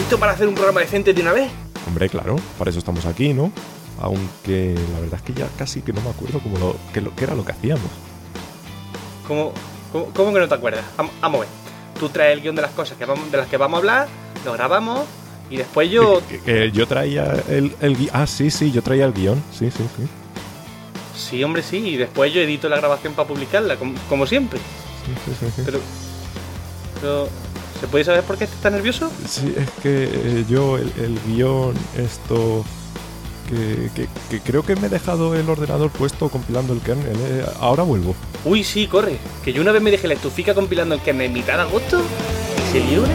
¿Listo para hacer un programa decente de una vez? Hombre, claro, para eso estamos aquí, ¿no? Aunque la verdad es que ya casi que no me acuerdo qué era lo que hacíamos. ¿Cómo que no te acuerdas? Vamos a ver. Tú traes el guión de las cosas de las que vamos a hablar, lo grabamos y después yo... Que yo traía el guión. Ah, sí, yo traía el guión. Sí. Sí, hombre, sí. Y después yo edito la grabación para publicarla, como siempre. Sí. Pero... ¿Se puede saber por qué estás nervioso? Sí, es que yo el guión, esto... Que creo que me he dejado el ordenador puesto compilando el kernel. Ahora vuelvo. Uy, sí, corre. Que yo una vez me dejé la estufica compilando el kernel en mitad de agosto y se lió una...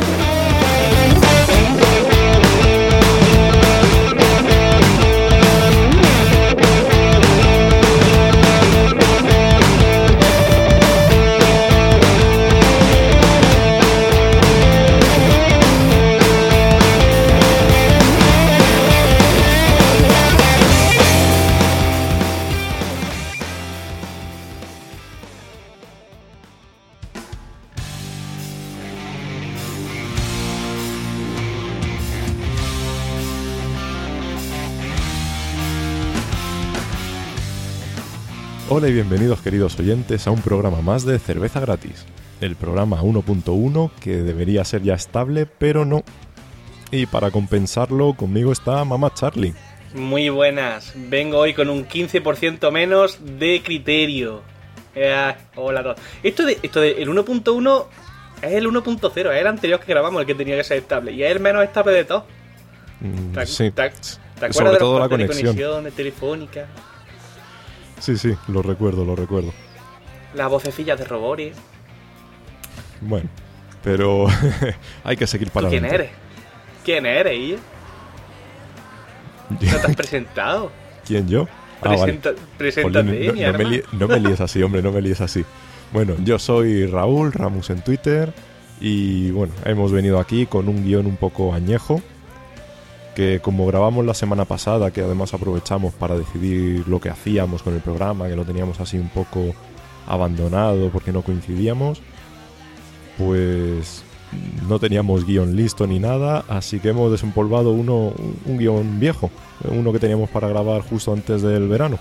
Hola y bienvenidos, queridos oyentes, a un programa más de Cerveza Gratis. El programa 1.1 que debería ser ya estable, pero no. Y para compensarlo, conmigo está Mamá Charlie. Muy buenas. Vengo hoy con un 15% menos de criterio. Hola a todos. Esto de el 1.1 es el 1.0, es el anterior que grabamos, el que tenía que ser estable. Y es el menos estable de todos. Sí. ¿Te acuerdas Sobre de todo los la cortes de conexión. conexiones telefónicas? Sí, lo recuerdo. Las vocecillas de robores. Bueno, pero hay que seguir para ¿Tú quién adelante. eres? ¿Quién eres, Ian? ¿No te has presentado? ¿Quién, yo? Preséntate, Jolín, no me líes así, hombre, no me líes así. Bueno, yo soy Raúl Ramos en Twitter y bueno, hemos venido aquí con un guión un poco añejo que como grabamos la semana pasada, que además aprovechamos para decidir lo que hacíamos con el programa, que lo teníamos así un poco abandonado porque no coincidíamos, pues no teníamos guión listo ni nada, así que hemos desempolvado un guión viejo, uno que teníamos para grabar justo antes del verano.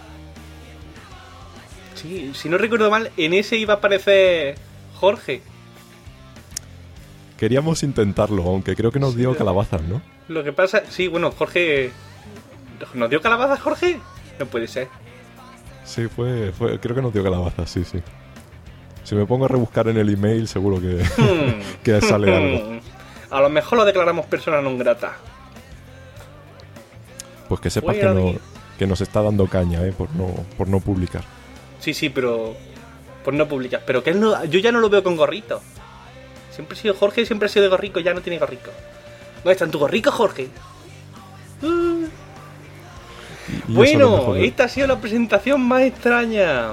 Sí, si no recuerdo mal, en ese iba a aparecer Jorge. Queríamos intentarlo, aunque creo que nos dio calabazas, ¿no? Lo que pasa... Sí, bueno, Jorge... ¿Nos dio calabazas, Jorge? No puede ser. Sí, creo que nos dio calabazas, sí. Si me pongo a rebuscar en el email, seguro que sale algo. A lo mejor lo declaramos persona non grata. Pues que sepas que nos está dando caña, por no publicar. Sí, pero... Por no publicar. Pero que él no... Yo ya no lo veo con gorrito. Siempre ha sido Jorge, siempre ha sido de gorrico, ya no tiene gorrico. ¿Dónde está tu gorrico, Jorge? Y bueno, esta ha sido la presentación más extraña.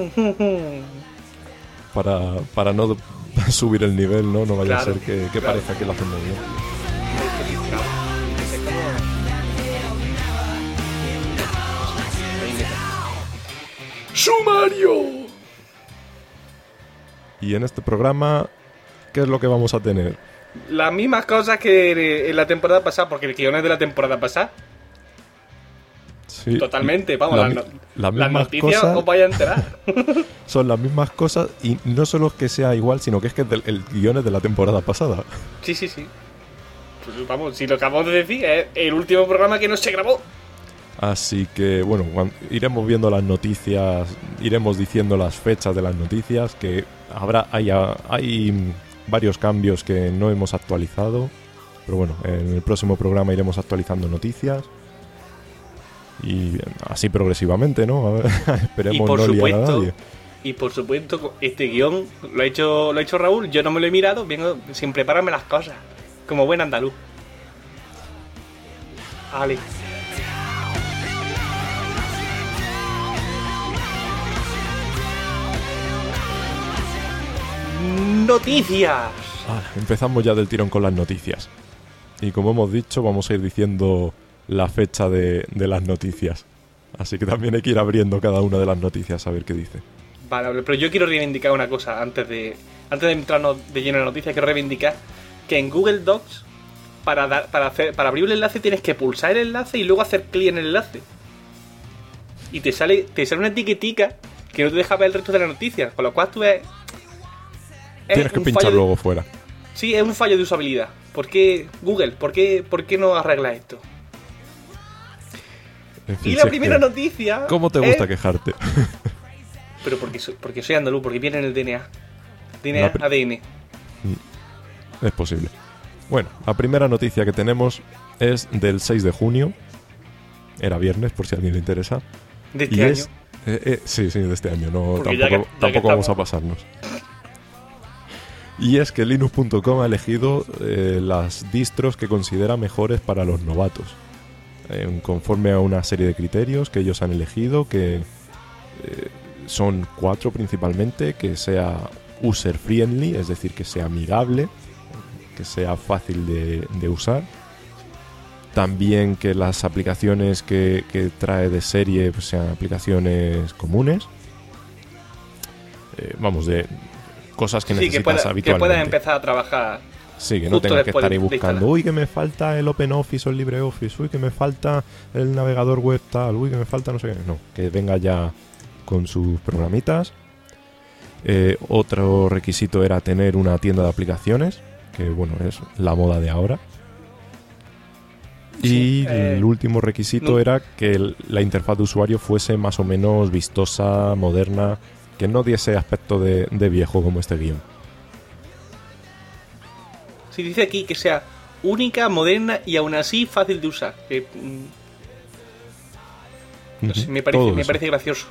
Para no subir el nivel, ¿no? No vaya a ser que claro. parezca que lo hacemos bien. ¡Sumario! Y en este programa, ¿qué es lo que vamos a tener? Las mismas cosas que en la temporada pasada, porque el guion es de la temporada pasada. Sí, totalmente, vamos, las noticias cosas, os vais a enterar. Son las mismas cosas y no solo que sea igual, sino que es que el guion es de la temporada pasada. Sí. Pues vamos, si lo acabamos de decir, es el último programa que no se grabó. Así que, bueno, iremos viendo las noticias, iremos diciendo las fechas de las noticias, que hay varios cambios que no hemos actualizado, pero bueno, en el próximo programa iremos actualizando noticias y así progresivamente, ¿no? A ver, esperemos no liar a nadie. Y por supuesto, este guión lo ha hecho Raúl, yo no me lo he mirado, vengo sin prepararme las cosas, como buen andaluz. Vale. Noticias. Empezamos ya del tirón con las noticias. Y como hemos dicho, vamos a ir diciendo la fecha de las noticias. Así que también hay que ir abriendo cada una de las noticias a ver qué dice. Vale, pero yo quiero reivindicar una cosa antes de entrarnos de lleno en la noticia. Quiero reivindicar que en Google Docs para abrir un enlace tienes que pulsar el enlace y luego hacer clic en el enlace. Y te sale una etiquetica que no te deja ver el resto de la noticia. Con lo cual tú ves... Tienes que pinchar luego fuera. Sí, es un fallo de usabilidad. ¿Por qué Google? ¿Por qué no arregla esto? En fin, Y la primera noticia... ¿Cómo te gusta quejarte? Pero porque soy andaluz, porque viene en el DNA. DNA, ADN. Es posible. Bueno, la primera noticia que tenemos es del 6 de junio. Era viernes, por si a alguien le interesa. ¿De este año? Sí, de este año. No, Porque tampoco vamos a pasarnos. Y es que Linux.com ha elegido las distros que considera mejores para los novatos. Conforme a una serie de criterios que ellos han elegido, que son 4 principalmente: que sea user friendly, es decir, que sea amigable, que sea fácil de usar. También que las aplicaciones que trae de serie pues, sean aplicaciones comunes. De cosas que necesitas habitualmente. Que puedas empezar a trabajar. Sí, que no tengas que estar ahí buscando, uy, que me falta el OpenOffice o el LibreOffice, uy, que me falta el navegador web tal, uy, que me falta no sé qué. No, que venga ya con sus programitas. Otro requisito era tener una tienda de aplicaciones, que bueno, es la moda de ahora. Y el último requisito era que la interfaz de usuario fuese más o menos vistosa, moderna, que no diese aspecto de viejo como este guión. Sí, dice aquí que sea única, moderna y aún así fácil de usar. No sé, me parece gracioso.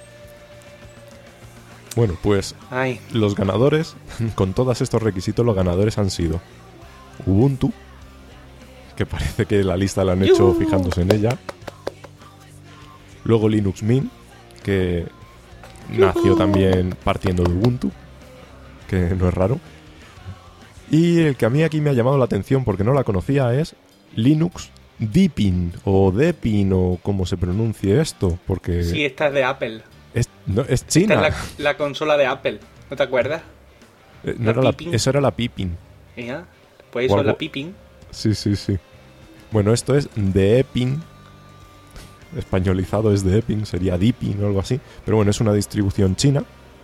Bueno, pues los ganadores, con todos estos requisitos, los ganadores han sido Ubuntu, que parece que la lista la han hecho fijándose en ella. Luego Linux Mint, que nació también partiendo de Ubuntu, que no es raro. Y el que a mí aquí me ha llamado la atención porque no la conocía es Linux Deepin o Deepin o como se pronuncie esto, porque... Sí, esta es de Apple. Es china. Esta es la consola de Apple, ¿no te acuerdas? Eso era la Pippin. ¿Ya? Pues eso es la Pippin. Sí. Bueno, esto es Deepin. Españolizado es Deepin, sería Deepin o algo así. Pero bueno, es una distribución china.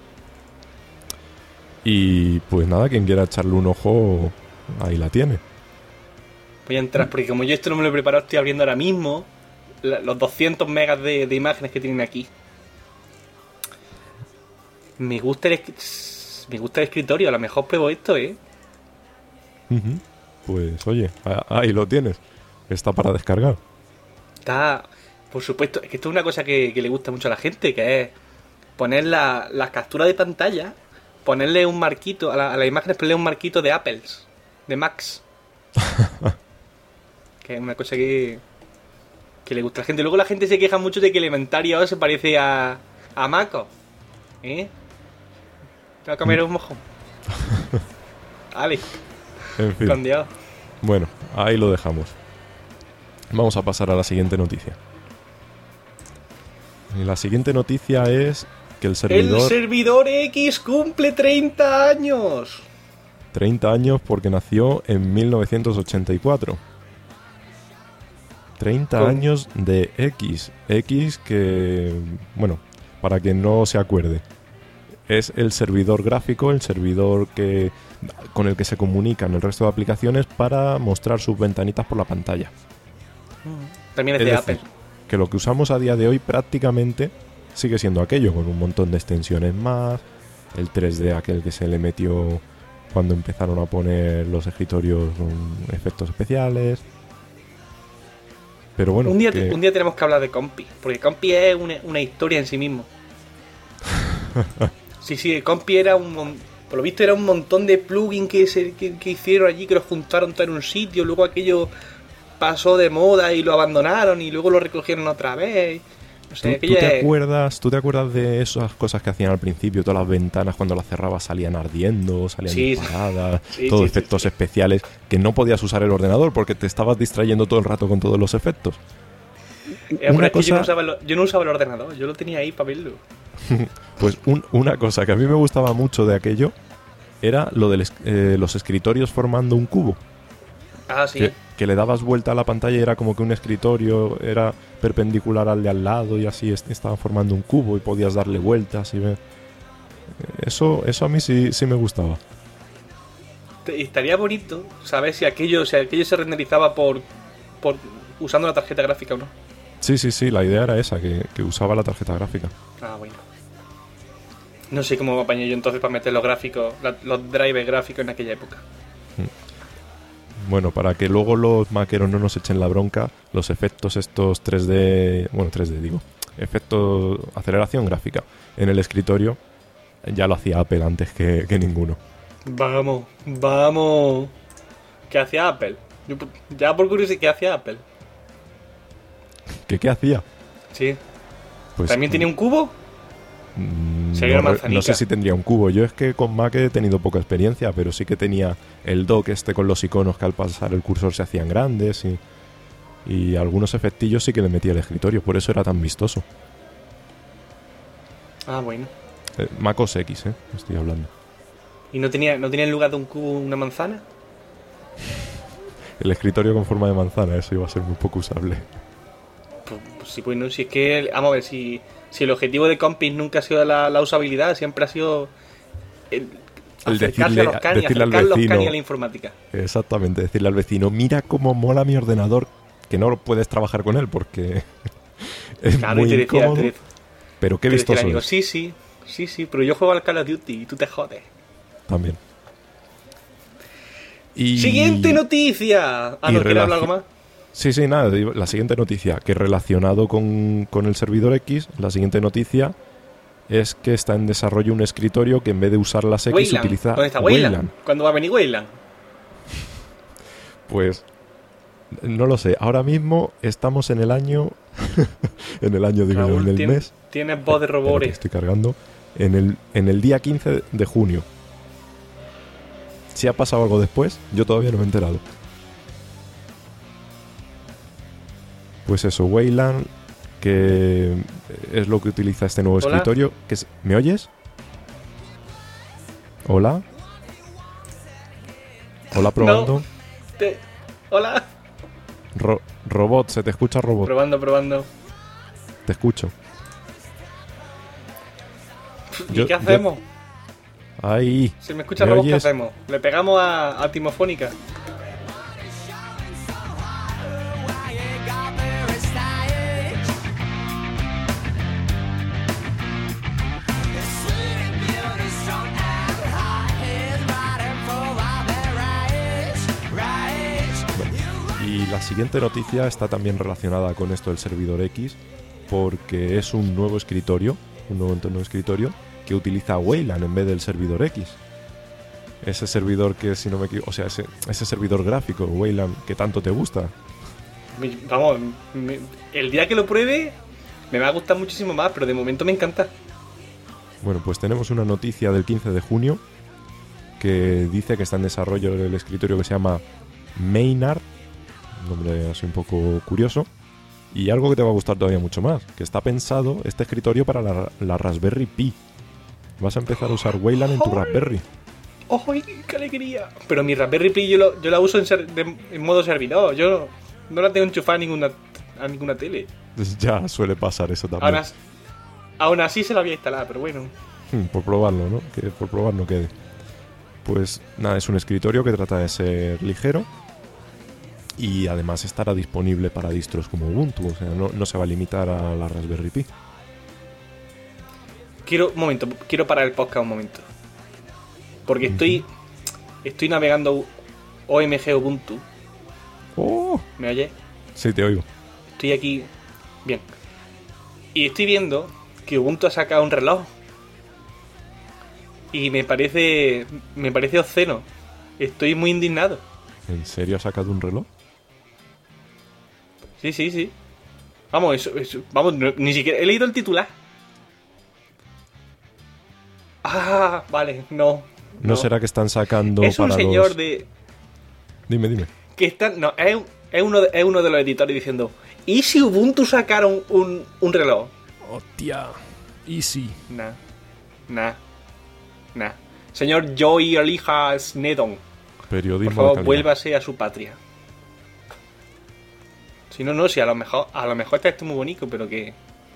Y pues nada, quien quiera echarle un ojo, ahí la tiene. Voy a entrar, porque como yo esto no me lo he preparado, estoy abriendo ahora mismo los 200 megas de imágenes que tienen aquí. Me gusta el escritorio, a lo mejor pruebo esto, ¿eh? Pues oye, ahí lo tienes. Está para descargar. Está, por supuesto, es que esto es una cosa que le gusta mucho a la gente, que es poner las capturas de pantalla, ponerle un marquito, a las imágenes ponerle un marquito de Apples, de Macs. Que es una cosa que le gusta a la gente. Luego la gente se queja mucho de que Elementaria se parece a Maco. ¿Eh? ¿Te va a comer un mojón? Vale. En fin. Con Dios. Bueno, ahí lo dejamos. Vamos a pasar a la siguiente noticia. Y la siguiente noticia es que el servidor... ¡El servidor X cumple 30 años! 30 años porque nació en 1984. 30 años de X. X que... Bueno, para quien no se acuerde, es el servidor gráfico, el servidor con el que se comunican el resto de aplicaciones para mostrar sus ventanitas por la pantalla. También es de Apple. Que lo que usamos a día de hoy prácticamente sigue siendo aquello, con un montón de extensiones más, el 3D aquel que se le metió cuando empezaron a poner los escritorios con efectos especiales. Pero bueno, un día tenemos que hablar de Compi, porque Compi es una historia en sí mismo. Sí, Compi era por lo visto era un montón de plugins que hicieron allí, que los juntaron todo en un sitio, luego aquello pasó de moda y lo abandonaron y luego lo recogieron otra vez. No sé, ¿Tú te acuerdas de esas cosas que hacían al principio? Todas las ventanas cuando las cerrabas salían ardiendo, salían disparadas, efectos especiales que no podías usar el ordenador porque te estabas distrayendo todo el rato con todos los efectos. Yo no usaba el ordenador, yo lo tenía ahí para verlo. Pues una cosa que a mí me gustaba mucho de aquello era lo de los escritorios formando un cubo. Ah, sí. Que le dabas vuelta a la pantalla y era como que un escritorio era perpendicular al de al lado y así estaban formando un cubo y podías darle vueltas y ver. Eso a mí sí me gustaba. Estaría bonito saber si aquello se renderizaba por usando la tarjeta gráfica o no. Sí, la idea era esa, que usaba la tarjeta gráfica. Ah, bueno. No sé cómo me apañé yo entonces para meter los gráficos, los drivers gráficos en aquella época. Bueno, para que luego los maqueros no nos echen la bronca, los efectos estos 3D, bueno, 3D digo, efectos, aceleración gráfica en el escritorio, ya lo hacía Apple antes que ninguno. Vamos. ¿Qué hacía Apple? Ya por curiosidad, ¿qué hacía Apple? ¿Qué hacía? Sí. Pues, ¿También tenía un cubo? Sería una manzanica. No sé si tendría un cubo. Yo es que con Mac he tenido poca experiencia, pero sí que tenía el dock con los iconos que al pasar el cursor se hacían grandes y algunos efectillos sí que le metía al escritorio, por eso era tan vistoso. Ah, bueno. Mac OS X, estoy hablando. ¿Y no tenía en lugar de un cubo una manzana? El escritorio con forma de manzana, eso iba a ser muy poco usable. Pues sí, bueno, si es que, vamos a ver, si el objetivo de Compis nunca ha sido la usabilidad, siempre ha sido el decirle, a los canis, decirle al acercar vecino, los canis a la informática. Exactamente, decirle al vecino, mira cómo mola mi ordenador, que no puedes trabajar con él porque es Claro, muy y te decía, incómodo, pero qué vistoso amigo, es. sí, pero yo juego al Call of Duty y tú te jodes. También. Y... ¡Siguiente noticia! ¿No quieres hablar algo más? Sí, nada, la siguiente noticia, que relacionado con el servidor X, la siguiente noticia es que está en desarrollo un escritorio que en vez de usar las X Wayland. utiliza ¿Dónde está Wayland? ¿Cuándo va a venir Wayland? Pues no lo sé, ahora mismo estamos en el año en el año, digo, Raúl, en el mes. Tienes voz de robores. Estoy cargando en el día 15 de junio. Si ha pasado algo después, yo todavía no me he enterado. Pues eso, Wayland, que es lo que utiliza este nuevo escritorio. ¿Me oyes? ¿Hola? ¿Hola, probando? No. ¿Hola? Robot, ¿se te escucha, robot? Probando. Te escucho. ¿Y qué hacemos? Ahí. Si me escucha robot, ¿qué hacemos? ¿Le pegamos a Timofónica? Y la siguiente noticia está también relacionada con esto del servidor X, porque es un nuevo escritorio, un nuevo entorno de escritorio que utiliza Wayland en vez del servidor X. Ese servidor que, si no me equivoco, o sea, ese servidor gráfico, Wayland, que tanto te gusta. Vamos, el día que lo pruebe me va a gustar muchísimo más, pero de momento me encanta. Bueno, pues tenemos una noticia del 15 de junio que dice que está en desarrollo el escritorio que se llama Maynard, un nombre así un poco curioso, y algo que te va a gustar todavía mucho más, que está pensado este escritorio para la Raspberry Pi. Vas a empezar a usar Wayland en tu Raspberry. ¡Ay, qué alegría! Pero mi Raspberry Pi yo la uso en modo servidor. Yo no la tengo enchufada a ninguna tele. Ya suele pasar eso también. Aún así se la voy a instalar, pero bueno. Por probarlo, ¿no? Que por probar no quede. Pues nada, es un escritorio que trata de ser ligero y además estará disponible para distros como Ubuntu. O sea, no se va a limitar a la Raspberry Pi. Quiero parar el podcast un momento. Porque estoy navegando OMG Ubuntu. ¡Oh! ¿Me oyes? Sí, te oigo. Estoy aquí. Bien. Y estoy viendo que Ubuntu ha sacado un reloj. Y me parece obsceno. Estoy muy indignado. ¿En serio ha sacado un reloj? Sí. Vamos, vamos, ni siquiera he leído el titular. Ah, vale, no. ¿No será que están sacando es un para señor los... de... Dime. Que están... No, es uno de los editores diciendo: ¿y si Ubuntu sacara un reloj? Hostia, easy. Nah. Señor Joey Elija Snedon, Periodismo por favor, de calidad. vuélvase a su patria. Si no, no, si a lo mejor está esto muy bonito, pero que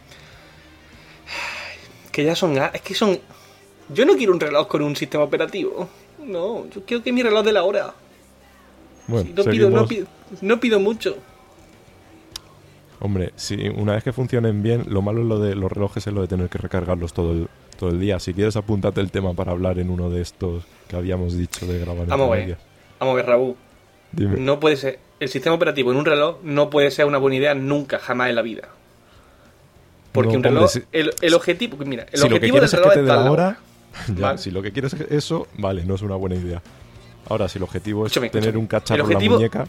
ya son... Es que son... Yo no quiero un reloj con un sistema operativo. No, yo quiero que mi reloj de la hora. Bueno, Sí, no pido mucho. Hombre, si una vez que funcionen bien, lo malo es lo de los relojes es lo de tener que recargarlos todo el día. Si quieres, apúntate el tema para hablar en uno de estos que habíamos dicho de grabar en Vamos a ver, Raúl. Dime. No puede ser. El sistema operativo en un reloj no puede ser una buena idea nunca, jamás en la vida. Porque No, un reloj, hombre, el objetivo, mira, el si lo que objetivo del quieres es reloj que te es dé tal la hora, ya, ¿vale? si lo que quieres es eso, vale, no es una buena idea. Ahora, si el objetivo es tener un cacharro El objetivo- en la muñeca,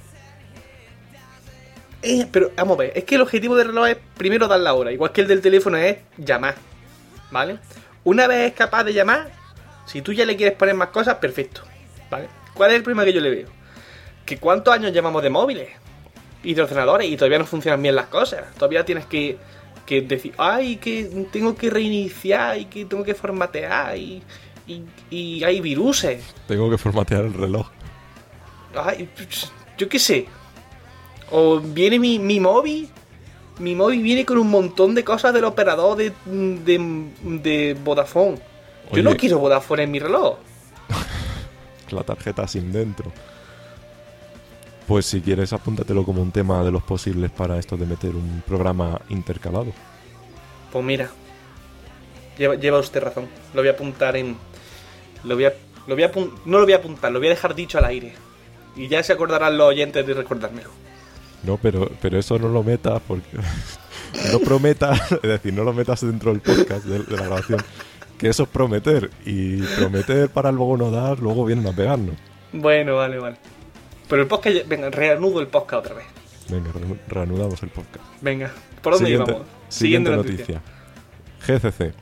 Pero vamos a ver, es que el objetivo del reloj es primero dar la hora, igual que el del teléfono es llamar, ¿vale? Una vez es capaz de llamar, si tú ya le quieres poner más cosas, perfecto, ¿vale? ¿Cuál es el problema que yo le veo? Que cuántos años llevamos de móviles y de ordenadores y todavía no funcionan bien las cosas. Todavía tienes que decir, ay, que tengo que reiniciar y que tengo que formatear y hay viruses. tengo que formatear el reloj. Ay, yo qué sé. O viene mi móvil. Mi móvil viene con un montón de cosas del operador de Vodafone. Yo Oye. no quiero Vodafone en mi reloj. La tarjeta sin dentro. Pues si quieres, apúntatelo como un tema de los posibles para esto de meter un programa intercalado. Pues mira, lleva usted razón. Lo voy a apuntar en... no lo voy a apuntar, lo voy a dejar dicho al aire. Y ya se acordarán los oyentes de recordármelo. No, pero eso no lo metas porque... no prometas, es decir, no lo metas dentro del podcast, de la grabación. Que eso es prometer. Y prometer para luego no dar, luego vienen a pegarnos. Bueno, vale. Pero el podcast... Venga, reanudo el podcast otra vez. Venga, reanudamos el podcast. Venga, ¿por dónde íbamos? Siguiente noticia. GCC.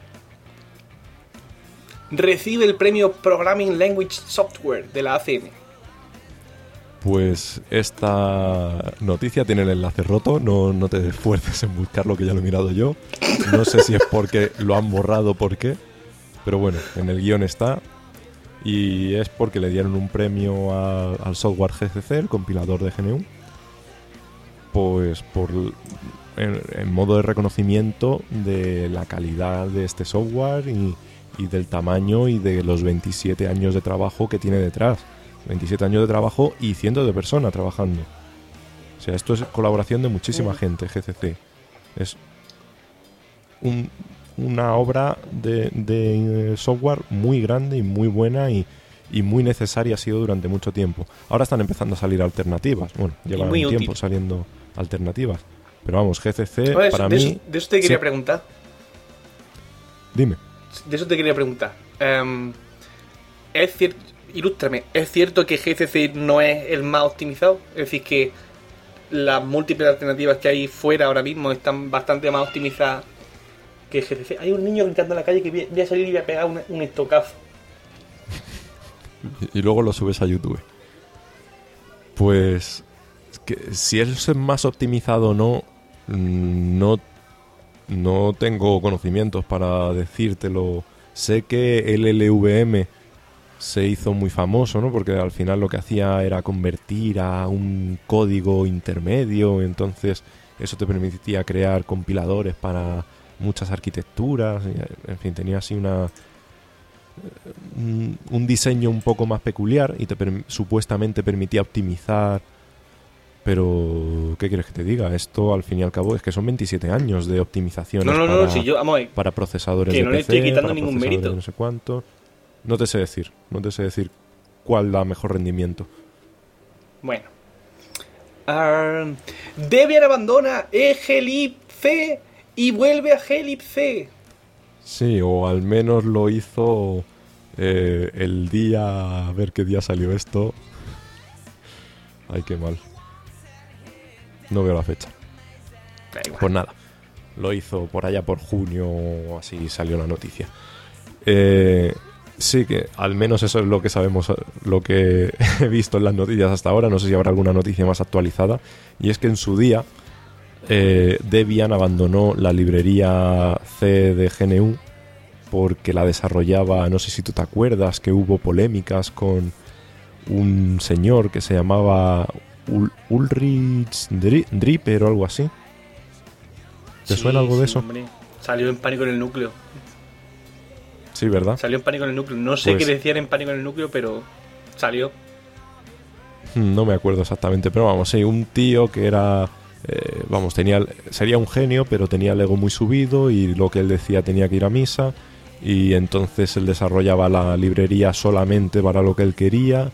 Recibe el premio Programming Language Software de la ACM. Pues esta noticia tiene el enlace roto, no te esfuerces en buscarlo, que ya lo he mirado yo. No sé si es porque lo han borrado o por qué, pero bueno, en el guión está. Y es porque le dieron un premio al software GCC, el compilador de GNU, pues en modo de reconocimiento de la calidad de este software y del tamaño y de los 27 años de trabajo que tiene detrás. 27 años de trabajo y cientos de personas trabajando. O sea, esto es colaboración de muchísima gente, GCC. Es una obra de software muy grande y muy buena y muy necesaria ha sido durante mucho tiempo. Ahora están empezando a salir alternativas. Bueno, llevan un tiempo útil. saliendo alternativas. Pero vamos, GCC Oye, para de mí... eso te quería sí. preguntar. Dime. De eso te quería preguntar. Es cierto... Ilústrame, ¿es cierto que GCC no es el más optimizado? Es decir, que las múltiples alternativas que hay fuera ahora mismo están bastante más optimizadas que GCC. Hay un niño gritando en la calle que voy a salir y voy a pegar un estocazo. Y luego lo subes a YouTube. Pues que si es más optimizado o no tengo conocimientos para decírtelo. Sé que el LLVM se hizo muy famoso, ¿no? Porque al final lo que hacía era convertir a un código intermedio, entonces eso te permitía crear compiladores para muchas arquitecturas, en fin, tenía así un diseño un poco más peculiar y supuestamente permitía optimizar. Pero, ¿qué quieres que te diga? Esto, al fin y al cabo, es que son 27 años de optimizaciones No, si yo, vamos a ver, para procesadores que de no le PC, estoy quitando para ningún procesadores mérito. de no sé cuánto. No te sé decir cuál da mejor rendimiento. Bueno. Debian abandona glibc y vuelve a glibc. Sí, o al menos lo hizo el día... A ver qué día salió esto. Ay, qué mal. No veo la fecha. Da igual. Pues nada, lo hizo por allá por junio o así salió la noticia. Sí, que al menos eso es lo que sabemos, lo que he visto en las noticias hasta ahora. No sé si habrá alguna noticia más actualizada. Y es que en su día Debian abandonó la librería C de GNU porque la desarrollaba, no sé si tú te acuerdas, que hubo polémicas con un señor que se llamaba Ulrich Dripper o algo así. ¿Te suena algo de eso? Hombre. Salió en Pánico en el Núcleo. Sí, ¿verdad? Salió en Pánico en el Núcleo. No sé Pues- qué decían en Pánico en el Núcleo, pero salió. No me acuerdo exactamente, pero vamos, sí, un tío que era... sería un genio, pero tenía el ego muy subido y lo que él decía tenía que ir a misa, y entonces él desarrollaba la librería solamente para lo que él quería.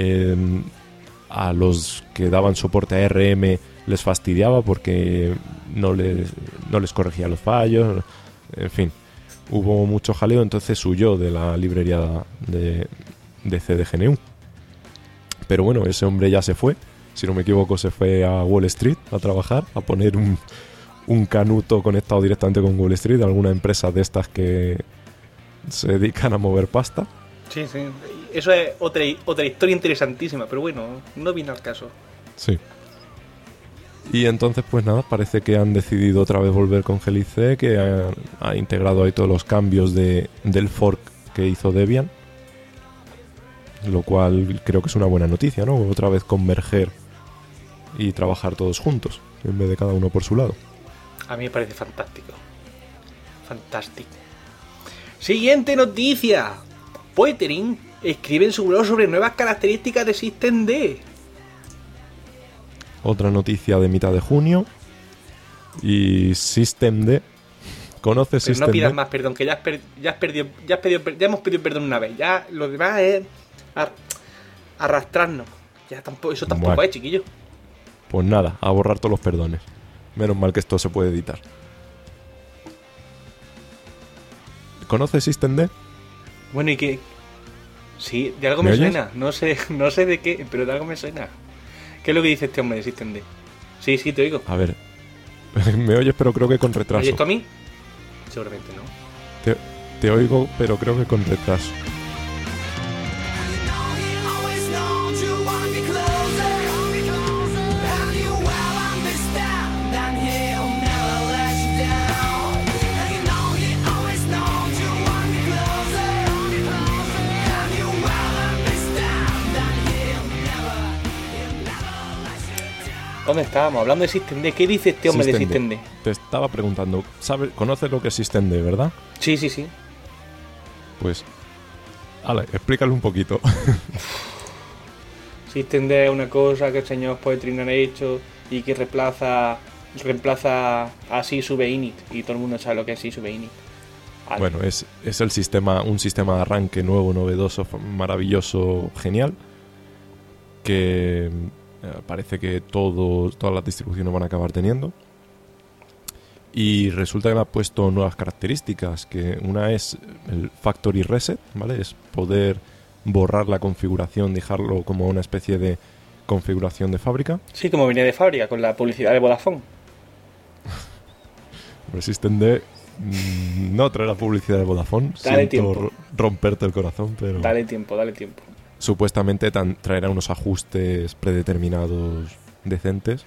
A los que daban soporte a RM les fastidiaba porque no les corregía los fallos, en fin, hubo mucho jaleo, entonces huyó de la librería de CDGNU. Pero bueno, ese hombre ya se fue, si no me equivoco se fue a Wall Street a trabajar, a poner un canuto conectado directamente con Wall Street, alguna empresa de estas que se dedican a mover pasta. Sí, sí. Eso es otra historia interesantísima, pero bueno, no viene al caso. Sí. Y entonces, pues nada, parece que han decidido otra vez volver con Helice, que ha integrado ahí todos los cambios del fork que hizo Debian. Lo cual creo que es una buena noticia, ¿no? Otra vez converger y trabajar todos juntos, en vez de cada uno por su lado. A mí me parece fantástico. Fantástico. Siguiente noticia. Poettering escribe en su blog sobre nuevas características de systemd. Otra noticia de mitad de junio. Y systemd. ¿Conoces Pero systemd? no pidas más perdón, que ya hemos pedido perdón una vez. Ya lo demás es arrastrarnos. Ya tampoco, eso tampoco Bueno. es, chiquillo. Pues nada, a borrar todos los perdones. Menos mal que esto se puede editar. ¿Conoces systemd? Bueno, ¿y qué? Sí, de algo ¿Me me oyes? suena. No sé de qué, pero de algo me suena. ¿Qué es lo que dice este hombre de systemd? Sí, te oigo. A ver, me oyes, pero creo que con retraso. ¿Oyes esto a mí? Seguramente no. Te oigo, pero creo que con retraso. ¿Dónde estábamos? Hablando de systemd. ¿Qué dice este hombre de systemd? Te estaba preguntando, ¿conoces lo que es systemd, verdad? Sí. Pues, ale, explícale un poquito. Systemd es una cosa que el señor Poettering ha hecho y que reemplaza a sysubeInit, y todo el mundo sabe lo que es sysubeInit. Vale. Bueno, es un sistema de arranque nuevo, novedoso, maravilloso, genial, que parece que todas las distribuciones van a acabar teniendo. Y resulta que me ha puesto nuevas características, que una es el factory reset, ¿vale? Es poder borrar la configuración, dejarlo como una especie de configuración de fábrica. Sí, como venía de fábrica, con la publicidad de Vodafone. Systemd no trae la publicidad de Vodafone. Dale Siento tiempo. romperte el corazón, pero Dale tiempo. supuestamente traerá unos ajustes predeterminados decentes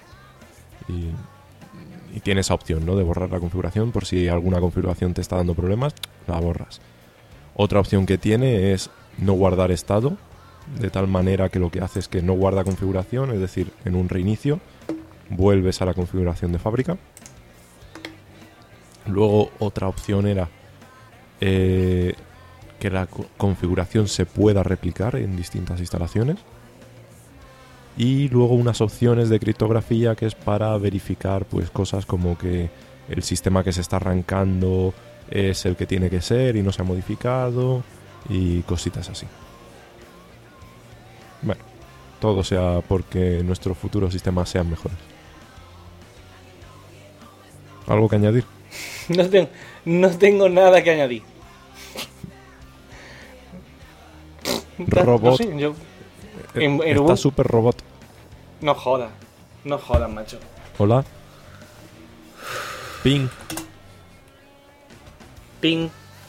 y tiene esa opción, ¿no? De borrar la configuración por si alguna configuración te está dando problemas, la borras. Otra opción que tiene es no guardar estado, de tal manera que lo que hace es que no guarda configuración, es decir, en un reinicio vuelves a la configuración de fábrica. Luego otra opción era que la configuración se pueda replicar en distintas instalaciones. Y luego unas opciones de criptografía que es para verificar pues cosas como que el sistema que se está arrancando es el que tiene que ser y no se ha modificado y cositas así. Bueno, todo sea porque nuestros futuros sistemas sean mejores. ¿Algo que añadir? No tengo nada que añadir. Robot. No sé, yo... En Está Ubuntu- super robot. No jodas, macho. Hola. Ping. Ping.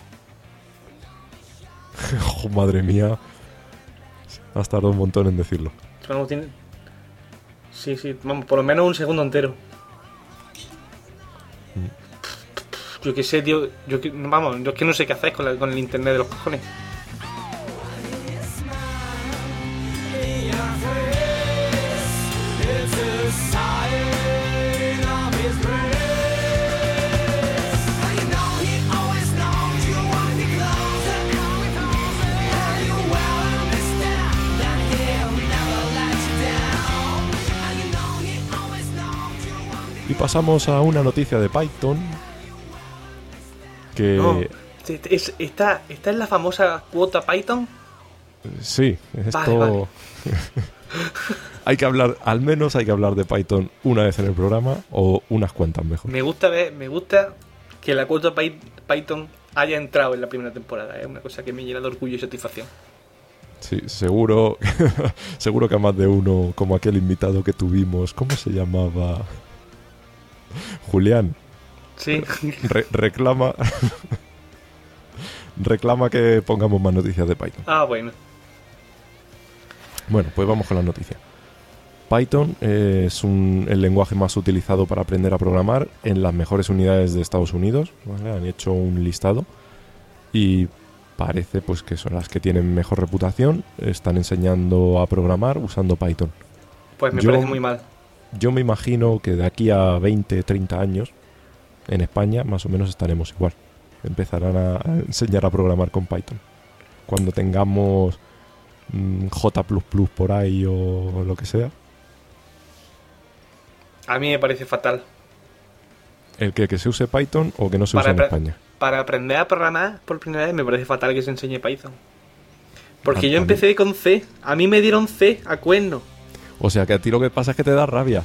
Oh, madre mía. Has tardado un montón en decirlo. Vamos, tiene... Sí, vamos, por lo menos un segundo entero. Yo qué sé, tío. Yo es que no sé qué hacéis con el internet de los cojones. pasamos a una noticia de Python que... No, esta es la famosa cuota Python. Sí, esto... Vale. Hay que hablar, al menos hay que hablar de Python una vez en el programa, o unas cuantas mejor. Me gusta que la cuota Python haya entrado en la primera temporada. Es una cosa que me llena de orgullo y satisfacción. Sí, seguro seguro que a más de uno, como aquel invitado que tuvimos, ¿cómo se llamaba? Julián. Sí. Reclama reclama que pongamos más noticias de Python. Ah, bueno. Bueno, pues vamos con la noticia. Python es el lenguaje más utilizado para aprender a programar en las mejores unidades de Estados Unidos, ¿vale? Han hecho un listado y parece pues que son las que tienen mejor reputación, están enseñando a programar usando Python. Pues me parece muy mal. Yo me imagino que de aquí a 20, 30 años en España más o menos estaremos igual. Empezarán a enseñar a programar con Python. Cuando tengamos J++ por ahí o lo que sea. A mí me parece fatal. ¿El que se use Python o que no se use en España? Para aprender a programar por primera vez me parece fatal que se enseñe Python. Porque yo empecé con C. A mí me dieron C a cuerno. O sea que a ti lo que pasa es que te da rabia.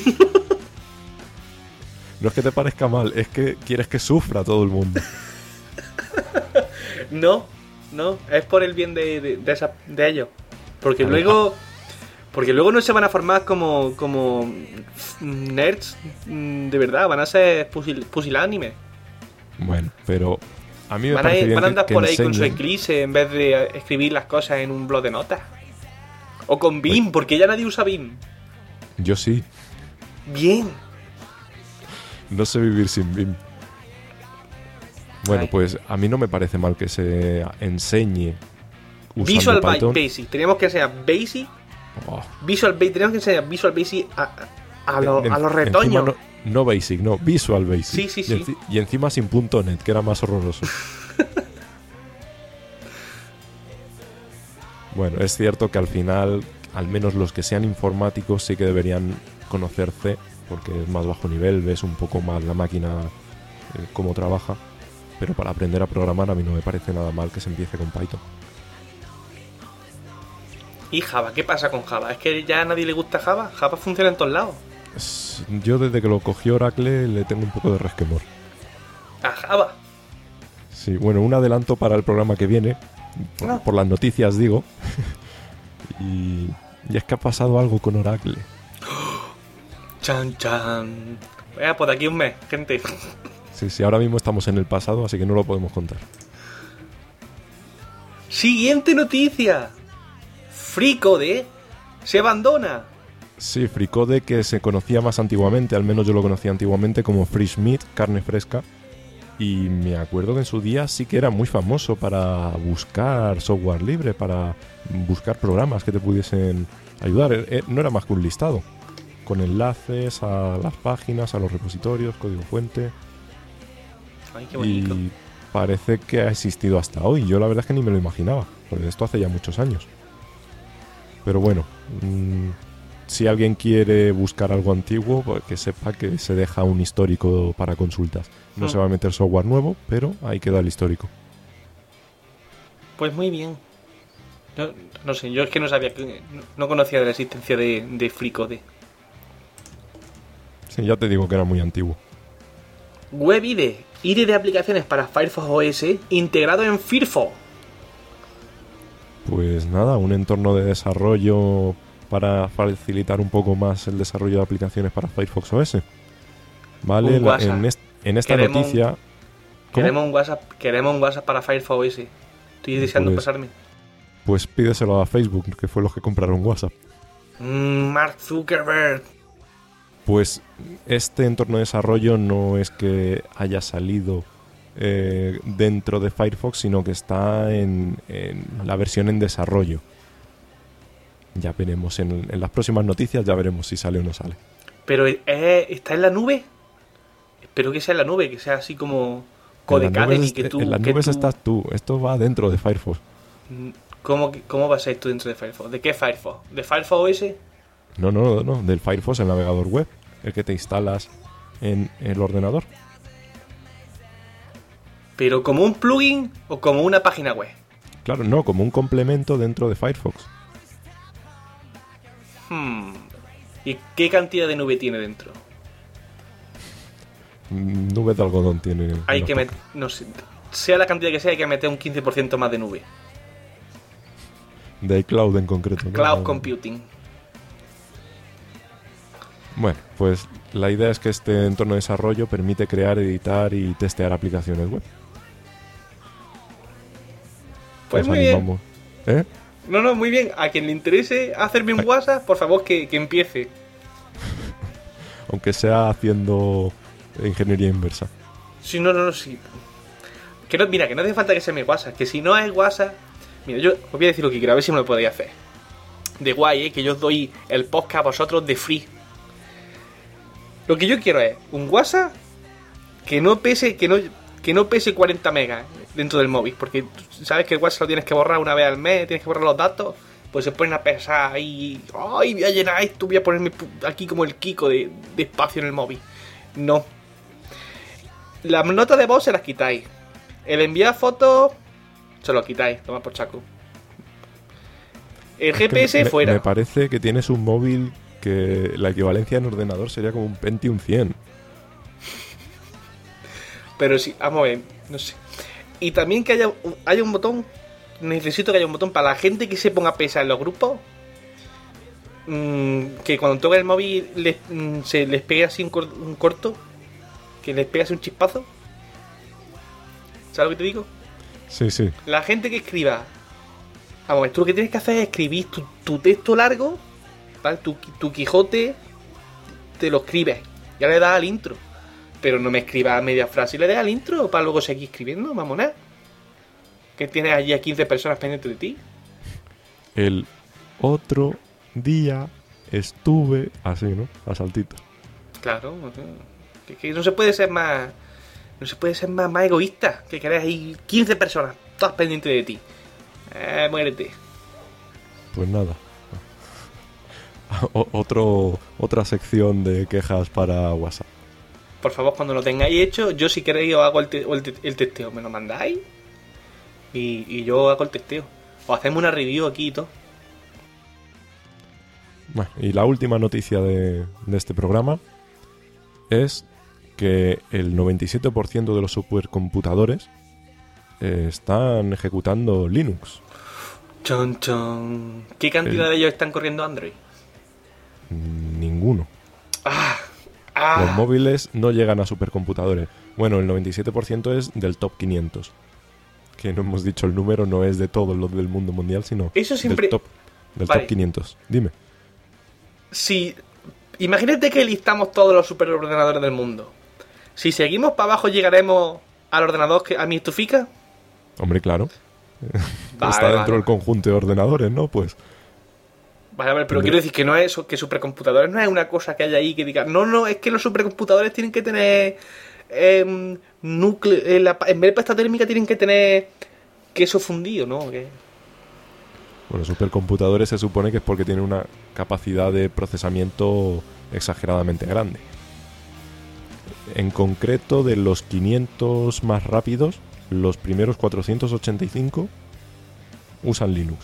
No es que te parezca mal, es que quieres que sufra todo el mundo. No, es por el bien de ellos. Porque luego no se van a formar como nerds de verdad, van a ser pusilánimes. Bueno, pero a mí me van parece bien a andar que por ahí con su enseñen. Eclipse en vez de escribir las cosas en un blog de notas. O con BIM, porque ya nadie usa BIM. Yo sí, Bien. no sé vivir sin BIM. Bueno, Ay. pues a mí no me parece mal que se enseñe usando Visual Python. Basic. Tenemos que enseñar Basic. Oh, Tenemos que enseñar Visual Basic a los retoños. encima no Basic, no, Visual Basic. Sí. Y encima sin .NET, que era más horroroso. Bueno, es cierto que al final, al menos los que sean informáticos sí que deberían conocer C, porque es más bajo nivel, ves un poco más la máquina cómo trabaja. Pero para aprender a programar a mí no me parece nada mal que se empiece con Python. ¿Y Java? ¿Qué pasa con Java? ¿Es que ya a nadie le gusta Java? Java funciona en todos lados. Yo desde que lo cogió Oracle le tengo un poco de resquemor. A Java. Sí, bueno, un adelanto para el programa que viene, por las noticias digo. y es que ha pasado algo con Oracle. Chan, chan. Pues de aquí a un mes, gente. Sí, ahora mismo estamos en el pasado, así que no lo podemos contar. Siguiente noticia. FreeCode se abandona. Sí, FreeCode, que se conocía más antiguamente, al menos yo lo conocía antiguamente como Fresh Meat, carne fresca. Y me acuerdo que en su día sí que era muy famoso para buscar software libre, para buscar programas que te pudiesen ayudar. No era más que un listado, con enlaces a las páginas, a los repositorios, código fuente. Ay, qué bonito. Y parece que ha existido hasta hoy. Yo la verdad es que ni me lo imaginaba, porque esto hace ya muchos años. Pero bueno, si alguien quiere buscar algo antiguo, pues que sepa que se deja un histórico para consultas. No se va a meter software nuevo, pero ahí queda el histórico. Pues muy bien. No sé, yo es que no sabía, no conocía de la existencia de FreeCode. Sí, ya te digo que era muy antiguo. WebIDE, IDE de aplicaciones para Firefox OS integrado en Firefox. Pues nada, un entorno de desarrollo para facilitar un poco más el desarrollo de aplicaciones para Firefox OS. Vale, en esta noticia... Queremos un WhatsApp para Firefox OS. Estoy deseando pasarme. Pues pídeselo a Facebook, que fue los que compraron WhatsApp. Mark Zuckerberg. Pues este entorno de desarrollo no es que haya salido dentro de Firefox, sino que está en la versión en desarrollo. Ya veremos en las próximas noticias, ya veremos si sale o no sale. ¿Pero está en la nube? Espero que sea en la nube, que sea así como Codecademy. En las nubes estás tú, esto va dentro de Firefox. ¿Cómo va a ser esto dentro de Firefox? ¿De qué Firefox? ¿De Firefox OS? No, del Firefox, el navegador web, el que te instalas en el ordenador. ¿Pero como un plugin o como una página web? Claro, no, como un complemento dentro de Firefox. ¿Y qué cantidad de nube tiene dentro? Nube de algodón tiene. Hay que meter, no sé, sea la cantidad que sea, hay que meter un 15% más de nube. De iCloud en concreto, ¿no? Cloud computing. Bueno, pues la idea es que este entorno de desarrollo permite crear, editar y testear aplicaciones web. Pues Os muy bien. animamos. ¿Eh? No, muy bien. A quien le interese hacerme un WhatsApp, por favor que empiece. Aunque sea haciendo ingeniería inversa. Sí, sí. Mira, que no hace falta que sea mi WhatsApp. Que si no es WhatsApp... Mira, yo os voy a decir lo que quiero, a ver si me lo podéis hacer. De guay, que yo os doy el podcast a vosotros de free. Lo que yo quiero es un WhatsApp que no pese 40 megas dentro del móvil. Porque sabes que el WhatsApp lo tienes que borrar una vez al mes, tienes que borrar los datos. Pues se ponen a pesar ahí. ¡Ay, voy a llenar esto! Voy a ponerme aquí como el Kiko de espacio en el móvil. No. Las notas de voz se las quitáis. El enviar fotos se lo quitáis. Toma por chaco. El GPS fuera. Me parece que tienes un móvil que la equivalencia en ordenador sería como un Pentium 100. Pero sí, vamos a ver, no sé. Y también que haya un botón. Necesito que haya un botón para la gente que se ponga a pesar en los grupos. Que cuando toque el móvil se les pegue así un corto. Que les pegue así un chispazo. ¿Sabes lo que te digo? Sí, sí. La gente que escriba. Vamos a ver, tú lo que tienes que hacer es escribir tu texto largo. ¿Vale? Tu Quijote. Te lo escribes. Ya le das al intro. Pero no me escribas media frase y le das al intro para luego seguir escribiendo, mamona. Que tienes allí a 15 personas pendientes de ti. El otro día estuve así, ¿no? A saltito. Claro. Que no se puede ser más. No se puede ser más egoísta. Que querés ahí 15 personas, todas pendientes de ti. Muérete. Pues nada. Otra sección de quejas para WhatsApp. Por favor, cuando lo tengáis hecho, yo si queréis os hago el testeo. Me lo mandáis y yo hago el testeo. O hacemos una review aquí y todo. Bueno, y la última noticia de este programa es que el 97% de los supercomputadores están ejecutando Linux. Chon, chon. ¿Qué cantidad de ellos están corriendo Android? Ninguno. Los móviles no llegan a supercomputadores. Bueno, el 97% es del top 500. Que no hemos dicho el número, no es de todos los del mundo mundial, sino eso siempre... del top 500. Dime. Si... Imagínate que listamos todos los superordenadores del mundo. Si seguimos para abajo, ¿llegaremos al ordenador a mi estufica? Hombre, claro. Está dentro del conjunto de ordenadores, ¿no? Pues... Vale, a ver, pero quiero decir que no es eso, que supercomputadores no es una cosa que haya ahí que diga, no, es que los supercomputadores tienen que tener núcleo, en vez de pasta térmica tienen que tener queso fundido, ¿no? ¿Qué? Bueno, supercomputadores se supone que es porque tienen una capacidad de procesamiento exageradamente grande. En concreto, de los 500 más rápidos, los primeros 485 usan Linux.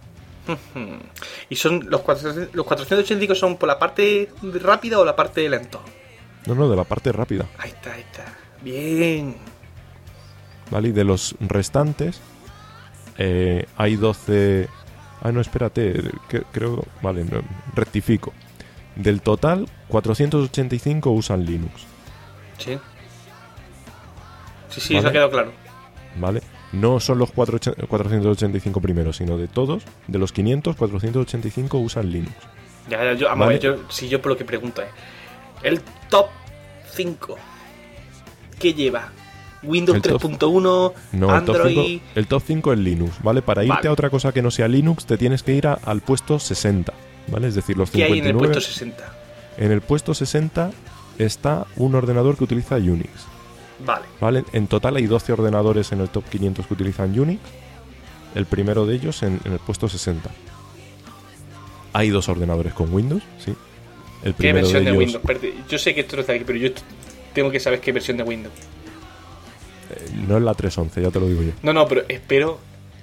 ¿Y son los 485 son por la parte rápida o la parte lenta? No, de la parte rápida. Ahí está. Bien. Vale, y de los restantes hay 12... no, espérate, creo... Vale, no, rectifico. Del total, 485 usan Linux. Sí, ¿Vale? Eso ha quedado claro. Vale. No son los 485 primeros, sino de todos, de los 500, 485 usan Linux. Ya, vamos a ver, yo por lo que pregunto es, el top 5, ¿qué lleva? Windows 3.1, no, Android... El top 5 es Linux, ¿vale? Para irte a otra cosa que no sea Linux, te tienes que ir al puesto 60, ¿vale? Es decir, los 59... ¿Qué hay en el puesto 60? En el puesto 60 está un ordenador que utiliza Unix. Vale. En total hay 12 ordenadores en el top 500 que utilizan Unix. El primero de ellos en el puesto 60. Hay 2 ordenadores con Windows, sí. El ¿Qué primero versión de ellos... Windows? Yo sé que esto no está aquí, pero yo tengo que saber qué versión de Windows. No es la 3.11, ya te lo digo yo. No, pero espero.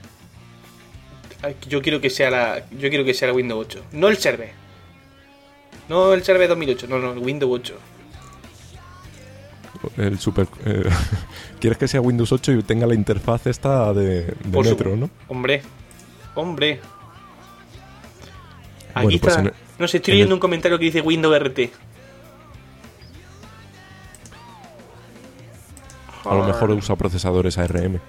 Yo quiero que sea la Windows 8. No el server. No el server 2008. No, el Windows 8. El super. ¿Quieres que sea Windows 8 y tenga la interfaz esta de Metro, no? Hombre. Aquí Bueno, está. pues No sé, estoy leyendo un comentario que dice Windows RT. A lo mejor usa procesadores ARM.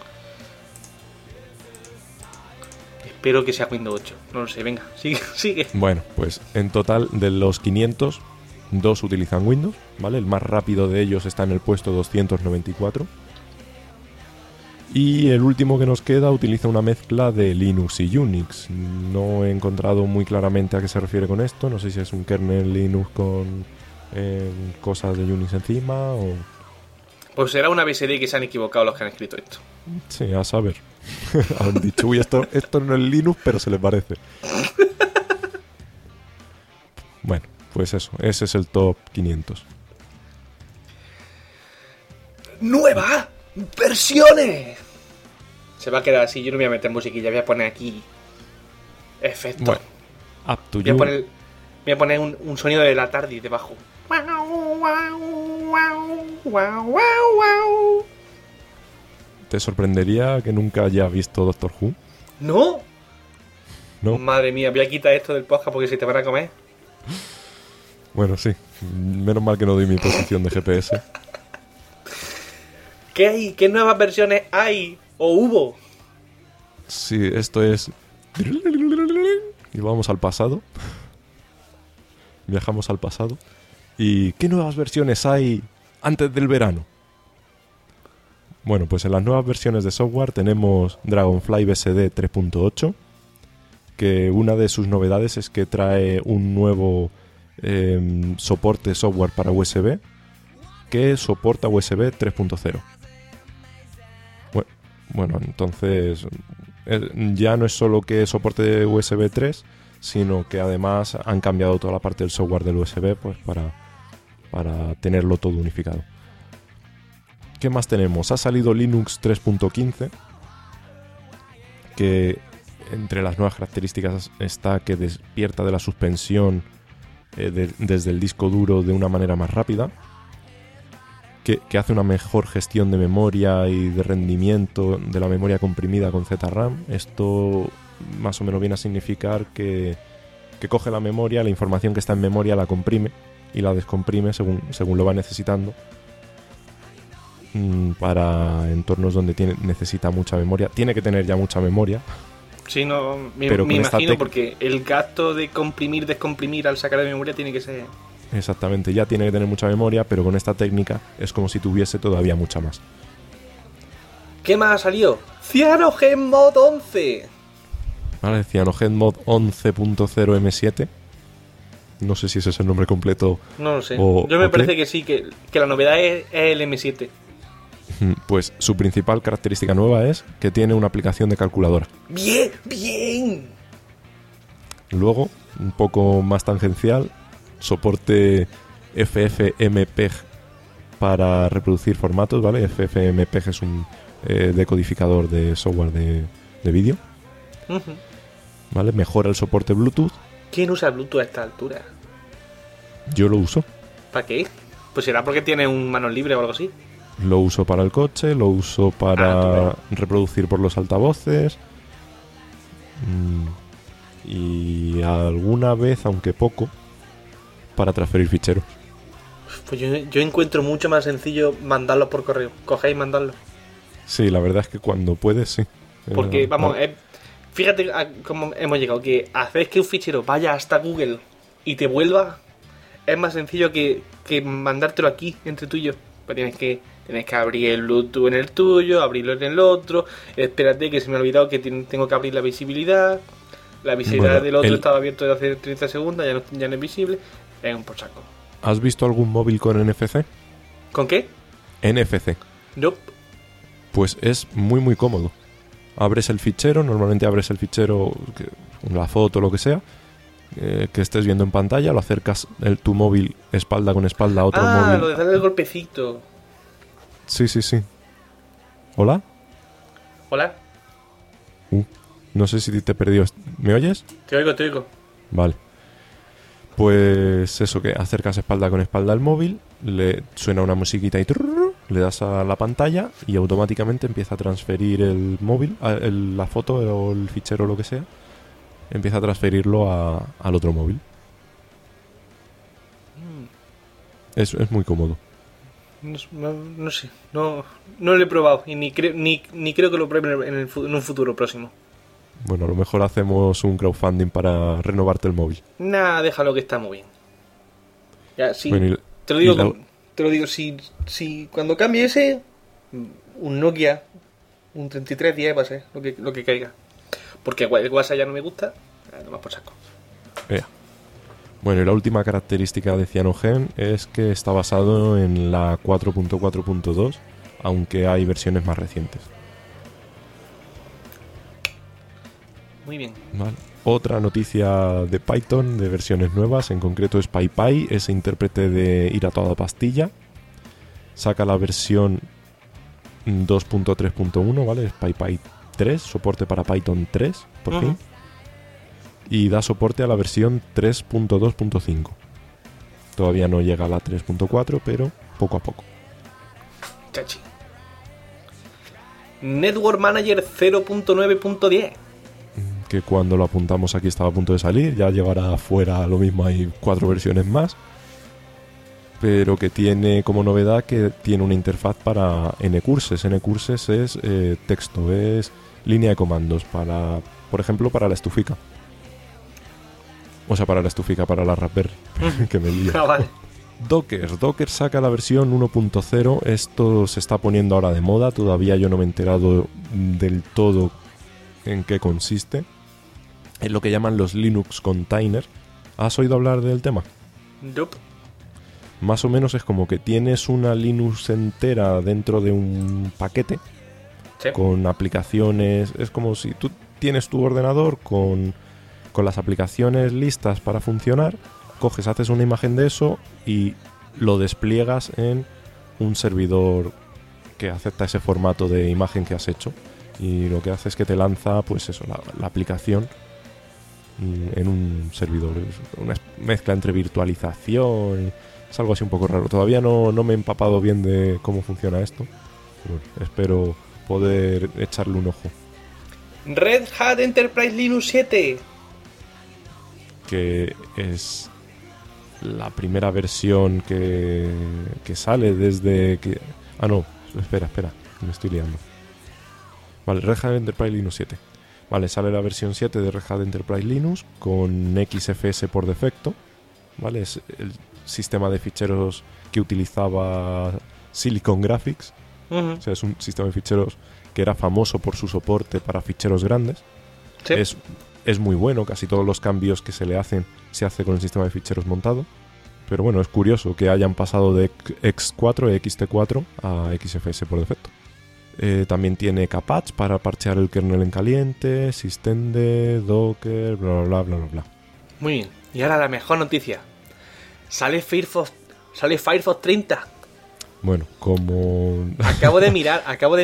Espero que sea Windows 8. No lo sé, venga, sigue. Bueno, pues en total de los 500, 2 utilizan Windows, ¿vale? El más rápido de ellos está en el puesto 294. Y el último que nos queda utiliza una mezcla de Linux y Unix. No he encontrado muy claramente a qué se refiere con esto. No sé si es un kernel Linux con cosas de Unix encima o... Pues será una BSD que se han equivocado los que han escrito esto. Sí, a saber. Han dicho, uy, esto no es Linux, pero se le parece. Bueno, pues eso. Ese es el top 500. ¡Nuevas versiones! Se va a quedar así. Yo no voy a meter musiquilla. Voy a poner aquí efectos. Bueno, up to you. Voy a poner un sonido de la tarde debajo. ¿Te sorprendería que nunca haya visto Doctor Who? ¿No? No. Madre mía, voy a quitar esto del podcast porque se te van a comer. Bueno, sí. Menos mal que no doy mi posición de GPS. ¿Qué hay? ¿Qué nuevas versiones hay? ¿O hubo? Sí, esto es... Y vamos al pasado. Viajamos al pasado. ¿Y qué nuevas versiones hay antes del verano? Bueno, pues en las nuevas versiones de software tenemos Dragonfly BSD 3.8, que una de sus novedades es que trae un nuevo soporte software para USB que soporta USB 3.0. Bueno, entonces ya no es solo que soporte USB 3, sino que además han cambiado toda la parte del software del USB pues para tenerlo todo unificado. ¿Qué más tenemos? Ha salido Linux 3.15, que entre las nuevas características está que despierta de la suspensión desde el disco duro de una manera más rápida, que hace una mejor gestión de memoria y de rendimiento de la memoria comprimida con ZRAM. Esto más o menos viene a significar que coge la memoria, la información que está en memoria la comprime y la descomprime según lo va necesitando para entornos donde necesita mucha memoria. Tiene que tener ya mucha memoria. Sí, no, me imagino porque el gasto de comprimir, descomprimir al sacar de memoria tiene que ser... Exactamente, ya tiene que tener mucha memoria, pero con esta técnica es como si tuviese todavía mucha más. ¿Qué más ha salido? CyanogenMod 11. Vale, CyanogenMod 11.0 M7. No sé si ese es el nombre completo. No lo sé. Yo me parece que sí, que la novedad es el M7. Pues su principal característica nueva es que tiene una aplicación de calculadora. ¡Bien! Luego, un poco más tangencial, soporte FFmpeg para reproducir formatos, ¿vale? FFmpeg es un decodificador de software de vídeo. ¿Vale? Mejora el soporte Bluetooth. ¿Quién usa Bluetooth a esta altura? Yo lo uso. ¿Para qué? Pues será porque tiene un manos libre o algo así. Lo uso para el coche, lo uso para reproducir por los altavoces. Y alguna vez, aunque poco, para transferir ficheros. Pues yo encuentro mucho más sencillo mandarlos por correo. Cogéis y mandarlos. Sí, la verdad es que cuando puedes, sí. Porque, vamos, fíjate cómo hemos llegado. Que hacer que un fichero vaya hasta Google y te vuelva es más sencillo que mandártelo aquí, entre tú y yo. Pues tienes que abrir el Bluetooth en el tuyo, abrirlo en el otro. Espérate que se me ha olvidado que tengo que abrir la visibilidad. La visibilidad del otro estaba abierto desde hace 30 segundos, ya no es visible. Es un pochaco. ¿Has visto algún móvil con NFC? ¿Con qué? NFC. Nope. Pues es muy muy cómodo. Abres el fichero, normalmente abres el fichero, la foto o lo que sea, que estés viendo en pantalla, lo acercas tu móvil espalda con espalda a otro móvil. Lo de darle el golpecito. Sí. ¿Hola? ¿Hola? No sé si te he perdido. ¿Me oyes? Te oigo. Vale. Pues eso, que acercas espalda con espalda al móvil, le suena una musiquita y le das a la pantalla y automáticamente empieza a transferir el móvil, la foto o el fichero o lo que sea, empieza a transferirlo al otro móvil. Es muy cómodo. No sé, no lo he probado y ni creo que lo pruebe en un futuro próximo. Bueno, a lo mejor hacemos un crowdfunding para renovarte el móvil. Nah, déjalo que está muy bien. Ya, sí. Bueno, te lo digo, si cuando cambie ese, un Nokia, un 3310 va a ser lo que caiga. Porque el WhatsApp ya no me gusta, nomás por saco. Bueno, y la última característica de Cyanogen es que está basado en la 4.4.2, aunque hay versiones más recientes. Muy bien. Vale. Otra noticia de Python, de versiones nuevas, en concreto es PyPy, ese intérprete de ir a toda pastilla. Saca la versión 2.3.1, ¿vale? Es PyPy 3, soporte para Python 3, por fin. Y da soporte a la versión 3.2.5. Todavía no llega a la 3.4, pero poco a poco. Chachi. Network Manager 0.9.10. Que cuando lo apuntamos aquí estaba a punto de salir, ya llevará fuera lo mismo, hay 4 versiones más, pero que tiene como novedad que tiene una interfaz para ncurses. Ncurses es texto, es línea de comandos para, por ejemplo, para la estufica. O sea, para la estufica, para la Raspberry, que me lío. Vale. Docker saca la versión 1.0, esto se está poniendo ahora de moda, todavía yo no me he enterado del todo en qué consiste. Es lo que llaman los Linux Container. ¿Has oído hablar del tema? Nope. Más o menos es como que tienes una Linux entera dentro de un paquete, Sí. con aplicaciones. Es como si tú tienes tu ordenador con las aplicaciones listas para funcionar, coges, haces una imagen de eso y lo despliegas en un servidor que acepta ese formato de imagen que has hecho. Y lo que hace es que te lanza, pues eso, la aplicación en un servidor. Es una mezcla entre virtualización, es algo así un poco raro. Todavía no me he empapado bien de cómo funciona esto, pero bueno, espero poder echarle un ojo. Red Hat Enterprise Linux 7. Que es la primera versión que sale desde que... Ah, no, espera, me estoy liando. Vale, Red Hat Enterprise Linux 7. Vale, sale la versión 7 de Red Hat Enterprise Linux con XFS por defecto. Vale, es el sistema de ficheros que utilizaba Silicon Graphics. O sea, es un sistema de ficheros que era famoso por su soporte para ficheros grandes. Sí. Es muy bueno, casi todos los cambios que se le hacen se hace con el sistema de ficheros montado. Pero bueno, es curioso que hayan pasado de X4, XT4 a XFS por defecto. También tiene Kpatch para parchear el kernel en caliente, Systemd, Docker, bla bla bla. Muy bien. Y ahora la mejor noticia. Sale Firefox 30. Bueno, como... Acabo de mirar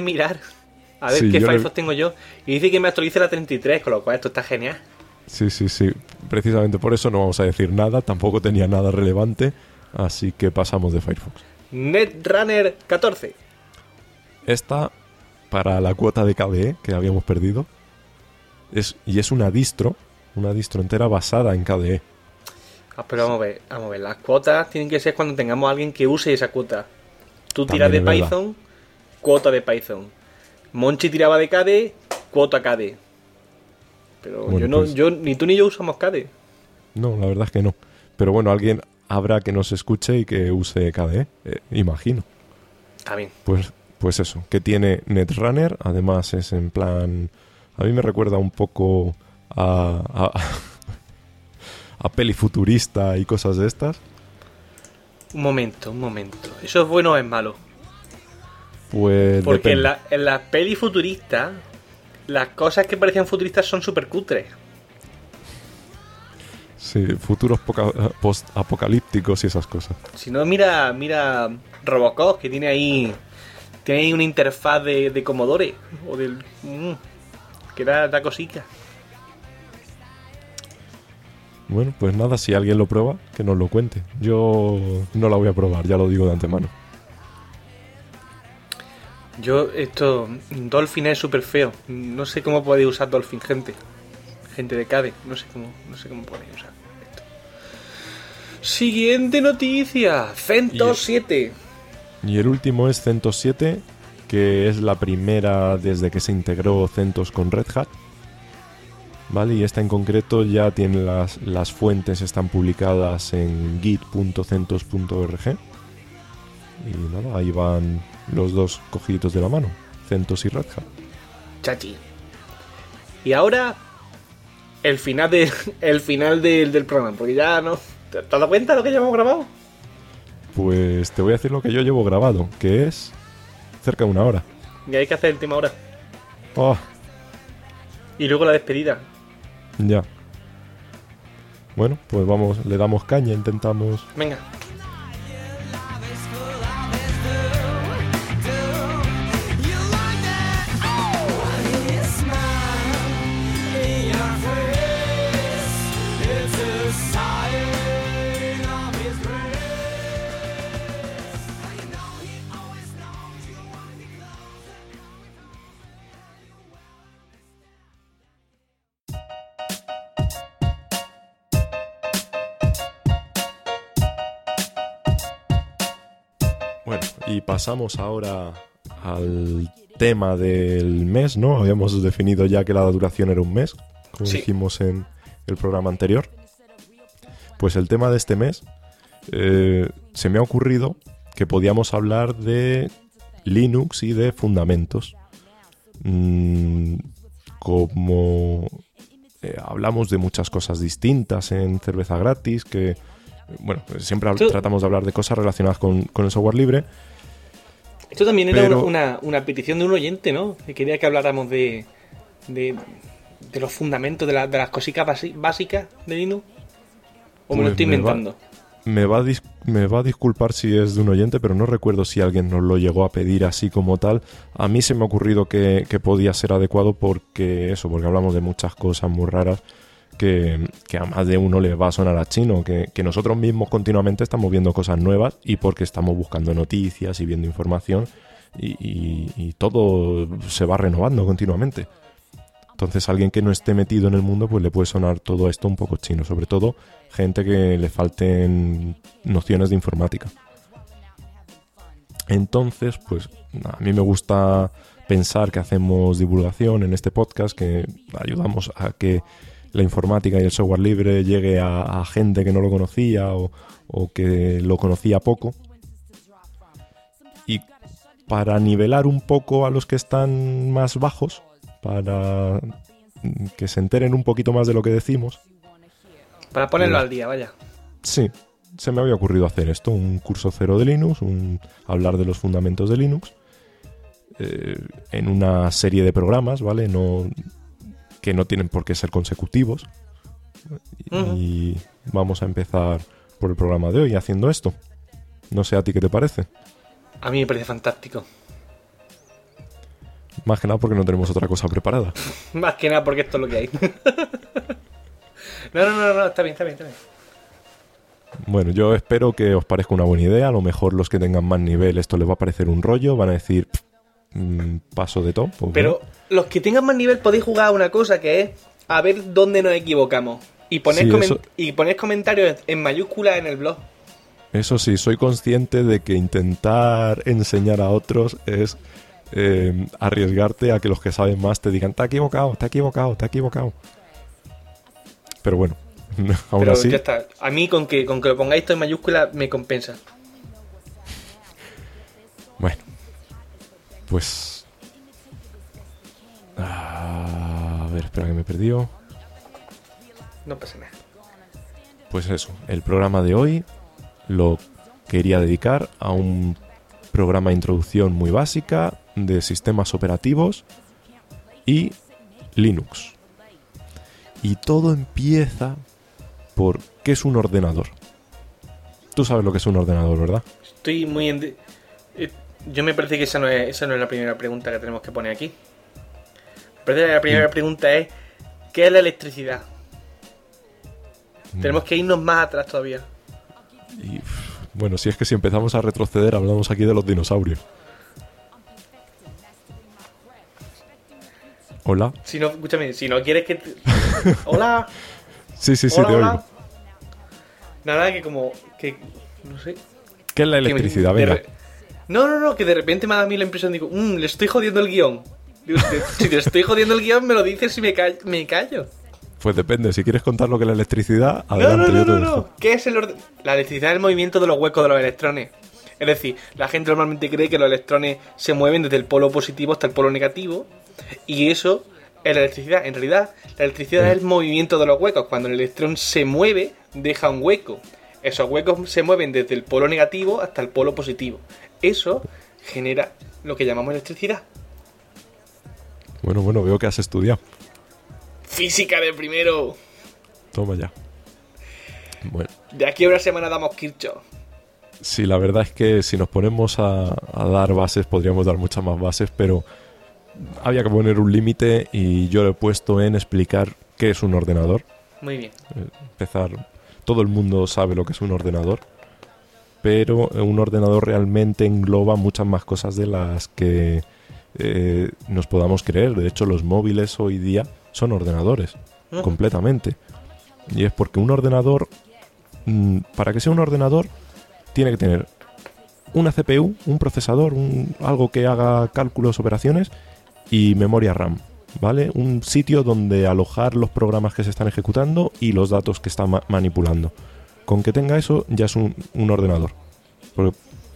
a ver qué Firefox tengo yo. Y dice que me actualice la 33, con lo cual esto está genial. Sí. Precisamente por eso no vamos a decir nada. Tampoco tenía nada relevante. Así que pasamos de Firefox. Netrunner 14. Esta, para la cuota de KDE que habíamos perdido, es una distro entera basada en KDE. Pero vamos a ver. Las cuotas tienen que ser cuando tengamos a alguien que use esa cuota. Tú tiras de Python, cuota de Python. Monchi tiraba de KDE, cuota KDE. Pero bueno, ni tú ni yo usamos KDE. No, la verdad es que no. Pero bueno, alguien habrá que nos escuche y que use KDE, imagino. Está bien. Pues eso, que tiene Netrunner, además es en plan... A mí me recuerda un poco a peli futurista y cosas de estas. Un momento. ¿Eso es bueno o es malo? Pues porque en la peli futurista, las cosas que parecían futuristas son súper cutres. Sí, futuros post-apocalípticos y esas cosas. Si no, mira Robocop, que tiene ahí una interfaz de Commodore. O del. Que da cosica. Bueno, pues nada, si alguien lo prueba, que nos lo cuente. Yo no la voy a probar, ya lo digo de antemano. Dolphin es súper feo. No sé cómo podéis usar Dolphin, gente. Gente de CADE. No sé cómo podéis usar esto. Siguiente noticia. CentOS 7. Y el último es CentOS 7, que es la primera desde que se integró CentOS con Red Hat. Vale, y esta en concreto ya tiene las fuentes, están publicadas en git.centos.org. Y nada, ahí van los dos cogiditos de la mano, CentOS y Red Hat. Chachi. Y ahora el final del programa, porque ya no. ¿Te has dado cuenta de lo que llevamos grabado? Pues te voy a decir lo que yo llevo grabado, que es cerca de 1 hora. Y hay que hacer el tema ahora. Oh. Y luego la despedida. Ya. Bueno, pues vamos, le damos caña, intentamos. Venga. Bueno, y pasamos ahora al tema del mes, ¿no? Habíamos definido ya que la duración era un mes, como sí. Dijimos en el programa anterior. Pues el tema de este mes se me ha ocurrido que podíamos hablar de Linux y de fundamentos. Como hablamos de muchas cosas distintas en Cerveza Gratis, que bueno, siempre tratamos de hablar de cosas relacionadas con el software libre. Esto también era una petición de un oyente, ¿no? Que quería que habláramos de los fundamentos, de las cositas básicas de Linux. ¿O me lo estoy inventando? Me va a disculpar si es de un oyente, pero no recuerdo si alguien nos lo llegó a pedir así como tal. A mí se me ha ocurrido que podía ser adecuado porque hablamos de muchas cosas muy raras que a más de uno le va a sonar a chino, que nosotros mismos continuamente estamos viendo cosas nuevas y porque estamos buscando noticias y viendo información y todo se va renovando continuamente. Entonces alguien que no esté metido en el mundo pues le puede sonar todo esto un poco chino, sobre todo gente que le falten nociones de informática. Entonces pues a mí me gusta pensar que hacemos divulgación en este podcast, que ayudamos a que la informática y el software libre llegue a gente que no lo conocía o que lo conocía poco. Y para nivelar un poco a los que están más bajos, para que se enteren un poquito más de lo que decimos. Para ponerlo al día, vaya. Sí, se me había ocurrido hacer esto, un curso cero de Linux, hablar de los fundamentos de Linux, en una serie de programas, ¿vale? Que no tienen por qué ser consecutivos. Y vamos a empezar por el programa de hoy haciendo esto. No sé a ti qué te parece. A mí me parece fantástico. Más que nada porque no tenemos otra cosa preparada. Más que nada porque esto es lo que hay. No, está bien. Bueno, yo espero que os parezca una buena idea. A lo mejor los que tengan más nivel esto les va a parecer un rollo. Van a decir, paso de todo. Pues pero bueno. Los que tengan más nivel podéis jugar a una cosa que es a ver dónde nos equivocamos. Y ponéis comentarios en mayúsculas en el blog. Eso sí, soy consciente de que intentar enseñar a otros es arriesgarte a que los que saben más te digan te has equivocado. Pero bueno, aún pero así... ya está. A mí con que lo pongáis todo en mayúsculas me compensa. Bueno, pues... A ver, espera que me he perdido. No pasa nada. Pues eso, el programa de hoy lo quería dedicar a un programa de introducción muy básica de sistemas operativos y Linux. Y todo empieza por qué es un ordenador. Tú sabes lo que es un ordenador, ¿verdad? Estoy muy yo me parece que esa no es la primera pregunta que tenemos que poner aquí. Me parece que la primera pregunta es ¿qué es la electricidad? Tenemos que irnos más atrás todavía. Y, bueno, si es que si empezamos a retroceder, hablamos aquí de los dinosaurios. Hola. Si no, escúchame, si no quieres que... Hola. Sí, Hola, te hola. oigo. Nada, que como... que no sé. ¿Qué es la electricidad? Venga. No, que de repente me da a mí la impresión, digo, le estoy jodiendo el guión. Digo, si te estoy jodiendo el guión, me lo dices y me callo. Pues depende, si quieres contar lo que es la electricidad, adelante, yo te dejo. No. ¿Qué es la electricidad? Es el movimiento de los huecos de los electrones. Es decir, la gente normalmente cree que los electrones se mueven desde el polo positivo hasta el polo negativo. Y eso es la electricidad. En realidad, la electricidad es el movimiento de los huecos. Cuando el electrón se mueve, deja un hueco. Esos huecos se mueven desde el polo negativo hasta el polo positivo. Eso genera lo que llamamos electricidad. Bueno, veo que has estudiado. Física de primero. Toma ya. Bueno. De aquí a una semana damos Kirchhoff. Sí, la verdad es que si nos ponemos a dar bases, podríamos dar muchas más bases, pero había que poner un límite y yo lo he puesto en explicar qué es un ordenador. Muy bien. Empezar. Todo el mundo sabe lo que es un ordenador, pero un ordenador realmente engloba muchas más cosas de las que nos podamos creer. De hecho, los móviles hoy día son ordenadores, completamente. Y es porque un ordenador, para que sea un ordenador, tiene que tener una CPU, un procesador, algo que haga cálculos, operaciones y memoria RAM, ¿vale? Un sitio donde alojar los programas que se están ejecutando y los datos que están manipulando. Con que tenga eso ya es un ordenador. Porque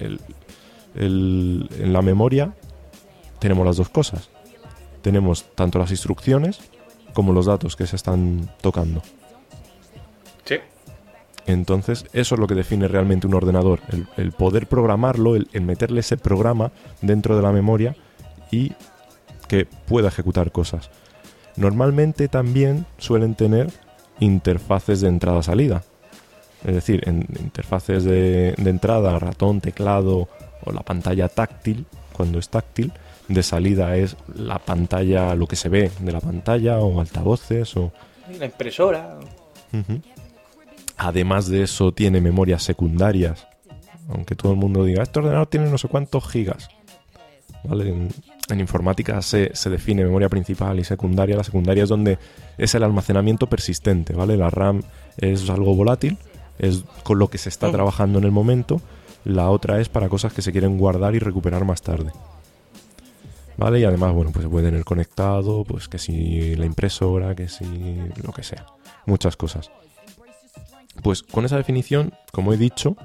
en la memoria tenemos las dos cosas. Tenemos tanto las instrucciones como los datos que se están tocando. Sí. Entonces, eso es lo que define realmente un ordenador. El poder programarlo, el meterle ese programa dentro de la memoria y que pueda ejecutar cosas. Normalmente también suelen tener interfaces de entrada-salida. Es decir, en interfaces de entrada, ratón, teclado o la pantalla táctil, cuando es táctil, de salida es la pantalla, lo que se ve de la pantalla o altavoces o... La impresora. Uh-huh. Además de eso tiene memorias secundarias, aunque todo el mundo diga, este ordenador tiene no sé cuántos gigas. ¿Vale? En informática se define memoria principal y secundaria. La secundaria es donde es el almacenamiento persistente, ¿vale? La RAM es algo volátil, es con lo que se está trabajando en el momento. La otra es para cosas que se quieren guardar y recuperar más tarde, ¿vale? Y además, bueno, pues se puede tener conectado, pues que si la impresora, que si lo que sea, muchas cosas. Pues con esa definición, como he dicho,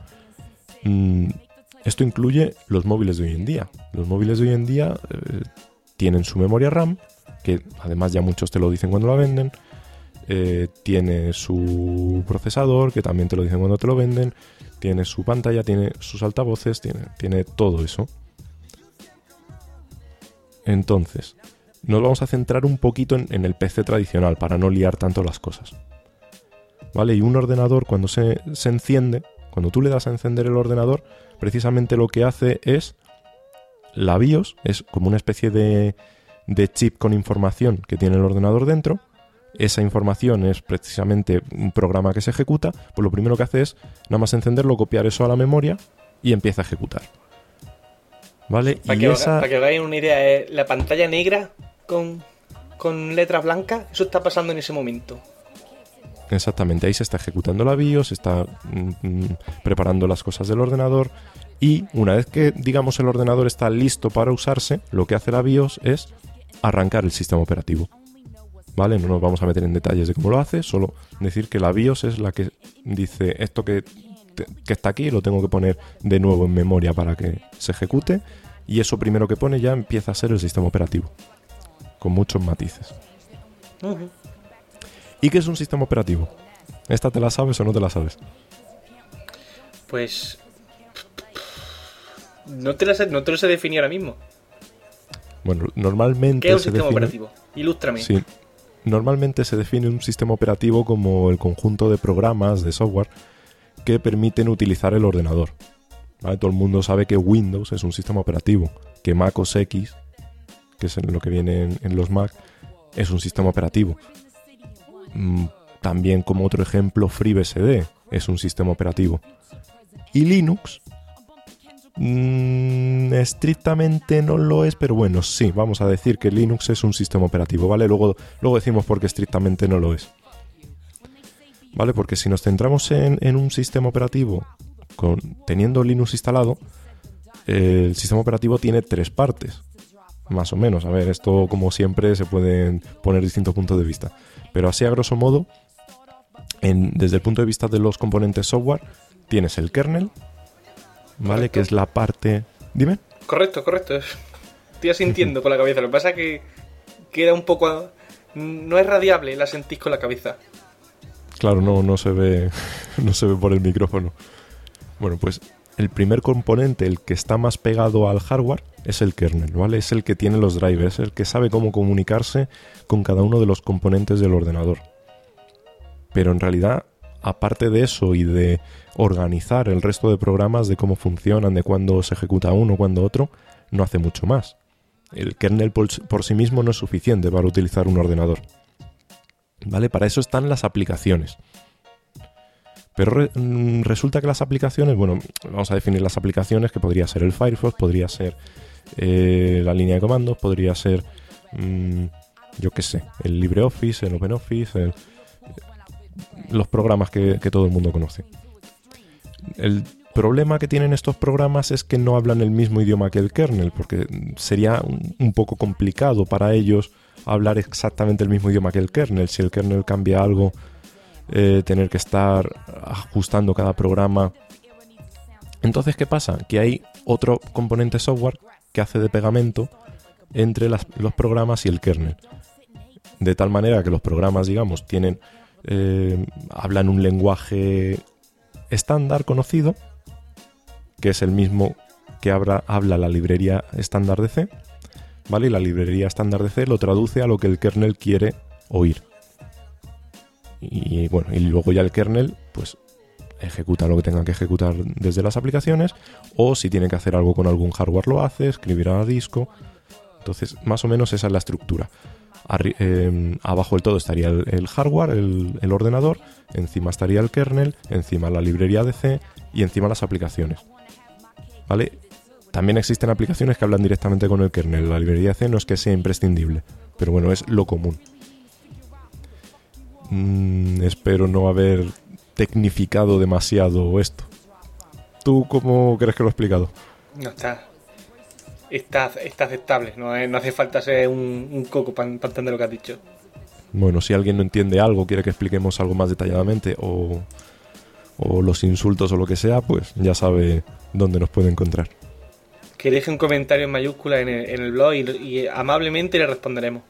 esto incluye los móviles de hoy en día. Los móviles de hoy en día tienen su memoria RAM, que además ya muchos te lo dicen cuando la venden. Tiene su procesador, que también te lo dicen cuando te lo venden. Tiene su pantalla, tiene sus altavoces, tiene todo eso. Entonces, nos vamos a centrar un poquito en el PC tradicional para no liar tanto las cosas. ¿Vale? Y un ordenador cuando se enciende, cuando tú le das a encender el ordenador, precisamente lo que hace es la BIOS, es como una especie de chip con información que tiene el ordenador dentro. Esa información es precisamente un programa que se ejecuta, pues lo primero que hace es nada más encenderlo, copiar eso a la memoria y empieza a ejecutar. ¿Vale? Para que os hagáis una idea, la pantalla negra con letras blancas, eso está pasando en ese momento. Exactamente, ahí se está ejecutando la BIOS, se está preparando las cosas del ordenador y una vez que, digamos, el ordenador está listo para usarse, lo que hace la BIOS es arrancar el sistema operativo. ¿Vale? No nos vamos a meter en detalles de cómo lo hace, solo decir que la BIOS es la que dice esto que está aquí lo tengo que poner de nuevo en memoria para que se ejecute y eso primero que pone ya empieza a ser el sistema operativo, con muchos matices. Uh-huh. ¿Y qué es un sistema operativo? ¿Esta te la sabes o no te la sabes? Pues... No te lo sé definir ahora mismo. Bueno, normalmente... ¿Qué es un sistema operativo? Ilústrame. Sí. normalmente se define un sistema operativo como el conjunto de programas de software que permiten utilizar el ordenador. ¿Vale? Todo el mundo sabe que Windows es un sistema operativo, que Mac OS X, que es lo que viene en los Mac, es un sistema operativo. También, como otro ejemplo, FreeBSD es un sistema operativo. Y Linux estrictamente no lo es, pero bueno, sí, vamos a decir que Linux es un sistema operativo, ¿vale? Luego decimos por qué estrictamente no lo es. ¿Vale? Porque si nos centramos en un sistema operativo teniendo Linux instalado, el sistema operativo tiene 3 partes, más o menos. A ver, esto como siempre se pueden poner distintos puntos de vista, pero así a grosso modo, desde el punto de vista de los componentes software, tienes el kernel, ¿vale? Correcto. Que es la parte... Dime. Correcto. Estoy asintiendo con la cabeza. Lo que pasa es que queda un poco... No es radiable, la sentís con la cabeza. Claro, no se ve no se ve por el micrófono. Bueno, pues el primer componente, el que está más pegado al hardware, es el kernel, ¿vale? Es el que tiene los drivers, el que sabe cómo comunicarse con cada uno de los componentes del ordenador. Pero en realidad, aparte de eso y de organizar el resto de programas, de cómo funcionan, de cuándo se ejecuta uno, cuándo otro, no hace mucho más. El kernel por sí mismo no es suficiente para utilizar un ordenador, ¿vale? Para eso están las aplicaciones. Pero resulta que las aplicaciones, bueno, vamos a definir las aplicaciones, que podría ser el Firefox, podría ser la línea de comandos, podría ser, yo qué sé, el LibreOffice, el OpenOffice, los programas que todo el mundo conoce. El problema que tienen estos programas es que no hablan el mismo idioma que el kernel, porque sería un poco complicado para ellos hablar exactamente el mismo idioma que el kernel. Si el kernel cambia algo, tener que estar ajustando cada programa. Entonces, ¿qué pasa? Que hay otro componente software que hace de pegamento entre los programas y el kernel. De tal manera que los programas, digamos, hablan un lenguaje estándar conocido, que es el mismo que habla la librería estándar de C, ¿vale? Y la librería estándar de C lo traduce a lo que el kernel quiere oír. Y bueno, y luego ya el kernel pues ejecuta lo que tenga que ejecutar desde las aplicaciones, o si tiene que hacer algo con algún hardware lo hace, escribirá a disco. Entonces, más o menos esa es la estructura. Abajo del todo estaría el hardware, el ordenador, encima estaría el kernel, encima la librería de C y encima las aplicaciones, ¿vale? También existen aplicaciones que hablan directamente con el kernel. La librería de C no es que sea imprescindible, pero bueno, es lo común. Espero no haber tecnificado demasiado esto. ¿Tú cómo crees que lo he explicado? No está aceptable. No hace falta ser un coco para entender lo que has dicho. Bueno, si alguien no entiende algo, quiere que expliquemos algo más detalladamente, o los insultos o lo que sea, pues ya sabe dónde nos puede encontrar. Que deje un comentario en mayúscula en el blog y amablemente le responderemos.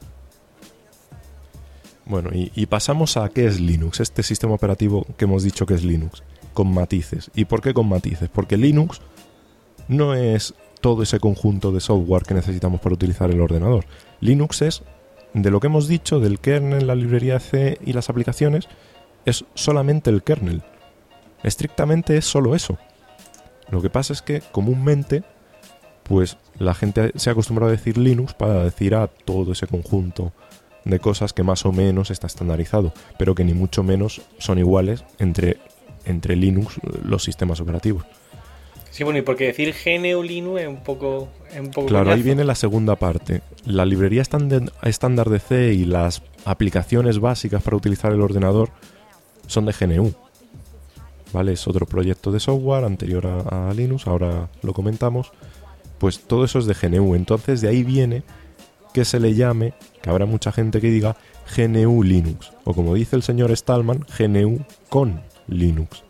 Bueno, y pasamos a qué es Linux, este sistema operativo que hemos dicho que es Linux, con matices. ¿Y por qué con matices? Porque Linux no es todo ese conjunto de software que necesitamos para utilizar el ordenador. Linux es, de lo que hemos dicho, del kernel, la librería C y las aplicaciones, es solamente el kernel. Estrictamente es solo eso. Lo que pasa es que comúnmente, pues la gente se ha acostumbrado a decir Linux para decir a todo ese conjunto de cosas que más o menos está estandarizado, pero que ni mucho menos son iguales entre Linux, los sistemas operativos. Sí, bueno, y porque decir GNU Linux es un poco claro, coñazo. ahí viene la segunda parte. La librería estándar de C y las aplicaciones básicas para utilizar el ordenador son de GNU, ¿vale? Es otro proyecto de software anterior a Linux, ahora lo comentamos. Pues todo eso es de GNU, entonces de ahí viene que se le llame, que habrá mucha gente que diga GNU Linux, o como dice el señor Stallman, GNU con Linux.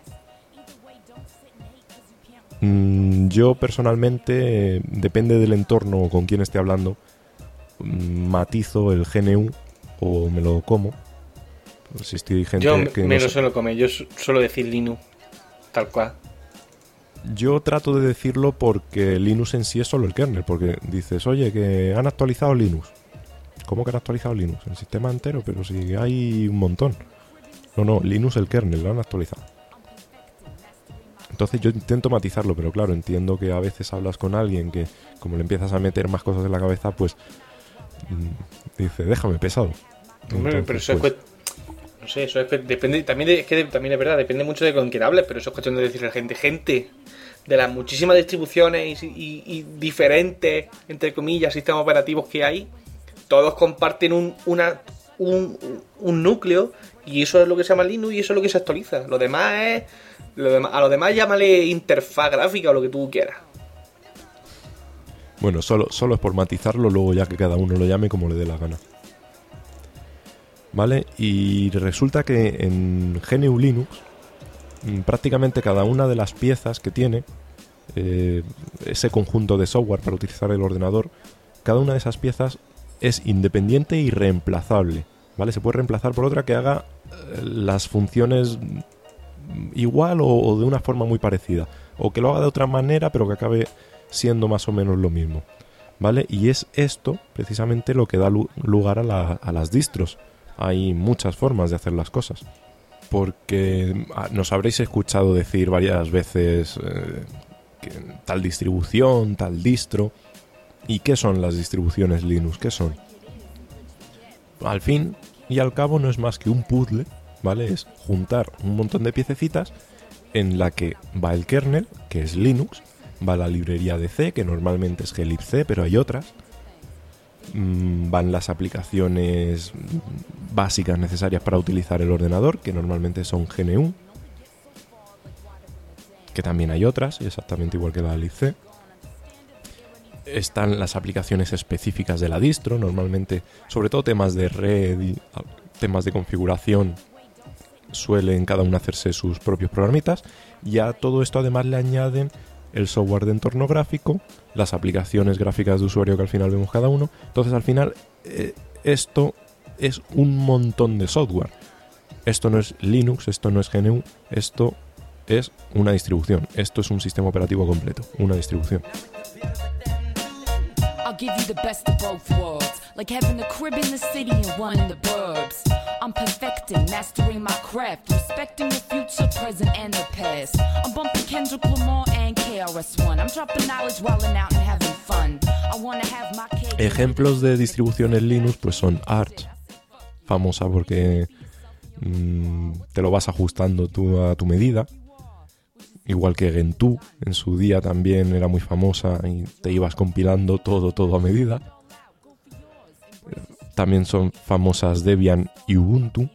Yo personalmente, depende del entorno con quien esté hablando, matizo el GNU o me lo como. Pues si estoy gente Yo que me no lo sé. suelo comer, yo suelo decir Linux, tal cual. Yo trato de decirlo porque Linux en sí es solo el kernel, porque dices, oye, que han actualizado Linux. ¿Cómo que han actualizado Linux? El sistema entero, pero si hay un montón. No, Linux el kernel lo han actualizado. Entonces yo intento matizarlo, pero claro, entiendo que a veces hablas con alguien que, como le empiezas a meter más cosas en la cabeza, pues dice, déjame pesado. Hombre, pero eso pues, no sé, eso es, depende también también es verdad, depende mucho de con quién hables, pero eso es cuestión de decirle a la gente de las muchísimas distribuciones y diferentes, entre comillas, sistemas operativos que hay, todos comparten un núcleo, y eso es lo que se llama Linux y eso es lo que se actualiza. A lo demás llámale interfaz gráfica o lo que tú quieras. Bueno, solo es por matizarlo, luego ya que cada uno lo llame como le dé la gana. ¿Vale? Y resulta que en GNU Linux prácticamente cada una de las piezas que tiene ese conjunto de software para utilizar el ordenador, cada una de esas piezas es independiente y reemplazable, ¿vale? Se puede reemplazar por otra que haga las funciones igual o de una forma muy parecida, o que lo haga de otra manera pero que acabe siendo más o menos lo mismo, ¿vale? Y es esto precisamente lo que da lugar a las distros. Hay muchas formas de hacer las cosas, porque nos habréis escuchado decir varias veces que tal distribución, tal distro. ¿Y qué son las distribuciones Linux? ¿Qué son? Al fin y al cabo no es más que un puzzle, ¿vale? Es juntar un montón de piececitas en la que va el kernel, que es Linux, va la librería de C, que normalmente es glibc, pero hay otras. Van las aplicaciones básicas necesarias para utilizar el ordenador, que normalmente son GNU, que también hay otras, exactamente igual que la libc. Están las aplicaciones específicas de la distro, normalmente, sobre todo temas de red y temas de configuración, suelen cada uno hacerse sus propios programitas, y a todo esto además le añaden el software de entorno gráfico, las aplicaciones gráficas de usuario que al final vemos cada uno. Entonces al final esto es un montón de software. Esto no es Linux, esto no es GNU, esto es una distribución. Esto es un sistema operativo completo, una distribución. I'll give you the best of both worlds, like having a crib in the city and one in the burbs. I'm perfecting, mastering my craft, respecting the future, present and the past. I'm bumping Kendrick Lamar and KRS-One. I'm dropping knowledge, wilding out and having fun. I wanna have my cake. Ejemplos de distribuciones Linux pues son Arch, famosa porque te lo vas ajustando tú a tu medida. Igual que Gentoo, en su día también era muy famosa y te ibas compilando todo a medida. También son famosas Debian y Ubuntu.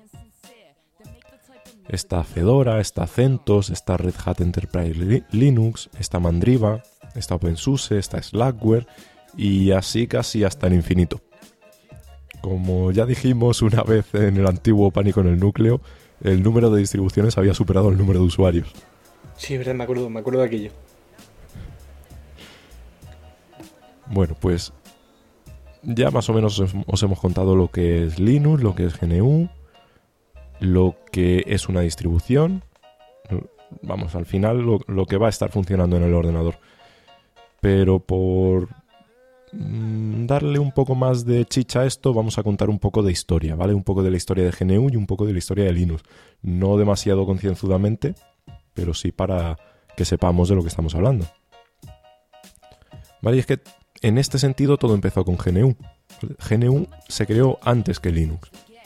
Está Fedora, está CentOS, está Red Hat Enterprise Linux, está Mandriva, está OpenSUSE, está Slackware y así casi hasta el infinito. Como ya dijimos una vez en el antiguo Pánico en el Núcleo, el número de distribuciones había superado el número de usuarios. Sí, verdad, me acuerdo de aquello. Bueno, pues ya más o menos os hemos contado lo que es Linux, lo que es GNU, lo que es una distribución. Vamos, al final lo que va a estar funcionando en el ordenador. Pero por darle un poco más de chicha a esto, vamos a contar un poco de historia, ¿vale? Un poco de la historia de GNU y un poco de la historia de Linux. No demasiado concienzudamente, pero sí para que sepamos de lo que estamos hablando. Vale, y es que en este sentido todo empezó con GNU. GNU se creó antes que Linux.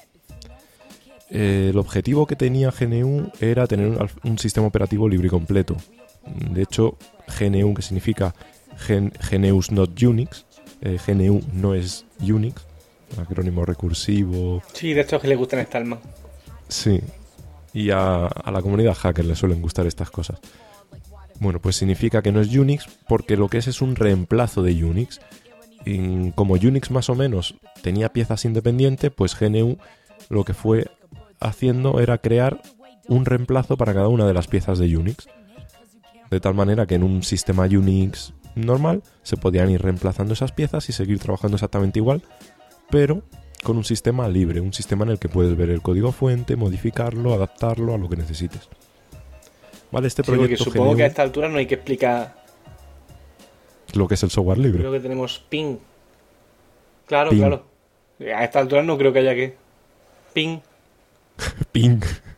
El objetivo que tenía GNU era tener un sistema operativo libre y completo. De hecho, GNU, que significa GNU's not Unix, GNU no es Unix, acrónimo recursivo. Sí, de hecho es que le gustan a Stallman. Sí. Y a la comunidad hacker le suelen gustar estas cosas. Bueno, pues significa que no es Unix porque lo que es un reemplazo de Unix. Y como Unix más o menos tenía piezas independientes, pues GNU lo que fue haciendo era crear un reemplazo para cada una de las piezas de Unix. De tal manera que en un sistema Unix normal se podían ir reemplazando esas piezas y seguir trabajando exactamente igual, pero con un sistema libre, un sistema en el que puedes ver el código fuente, modificarlo, adaptarlo a lo que necesites. Vale, este proyecto porque supongo GNU, que a esta altura no hay que explicar lo que es el software libre. Creo que tenemos ping. Claro, ping. claro. A esta altura no creo que haya que. Ping, Ping,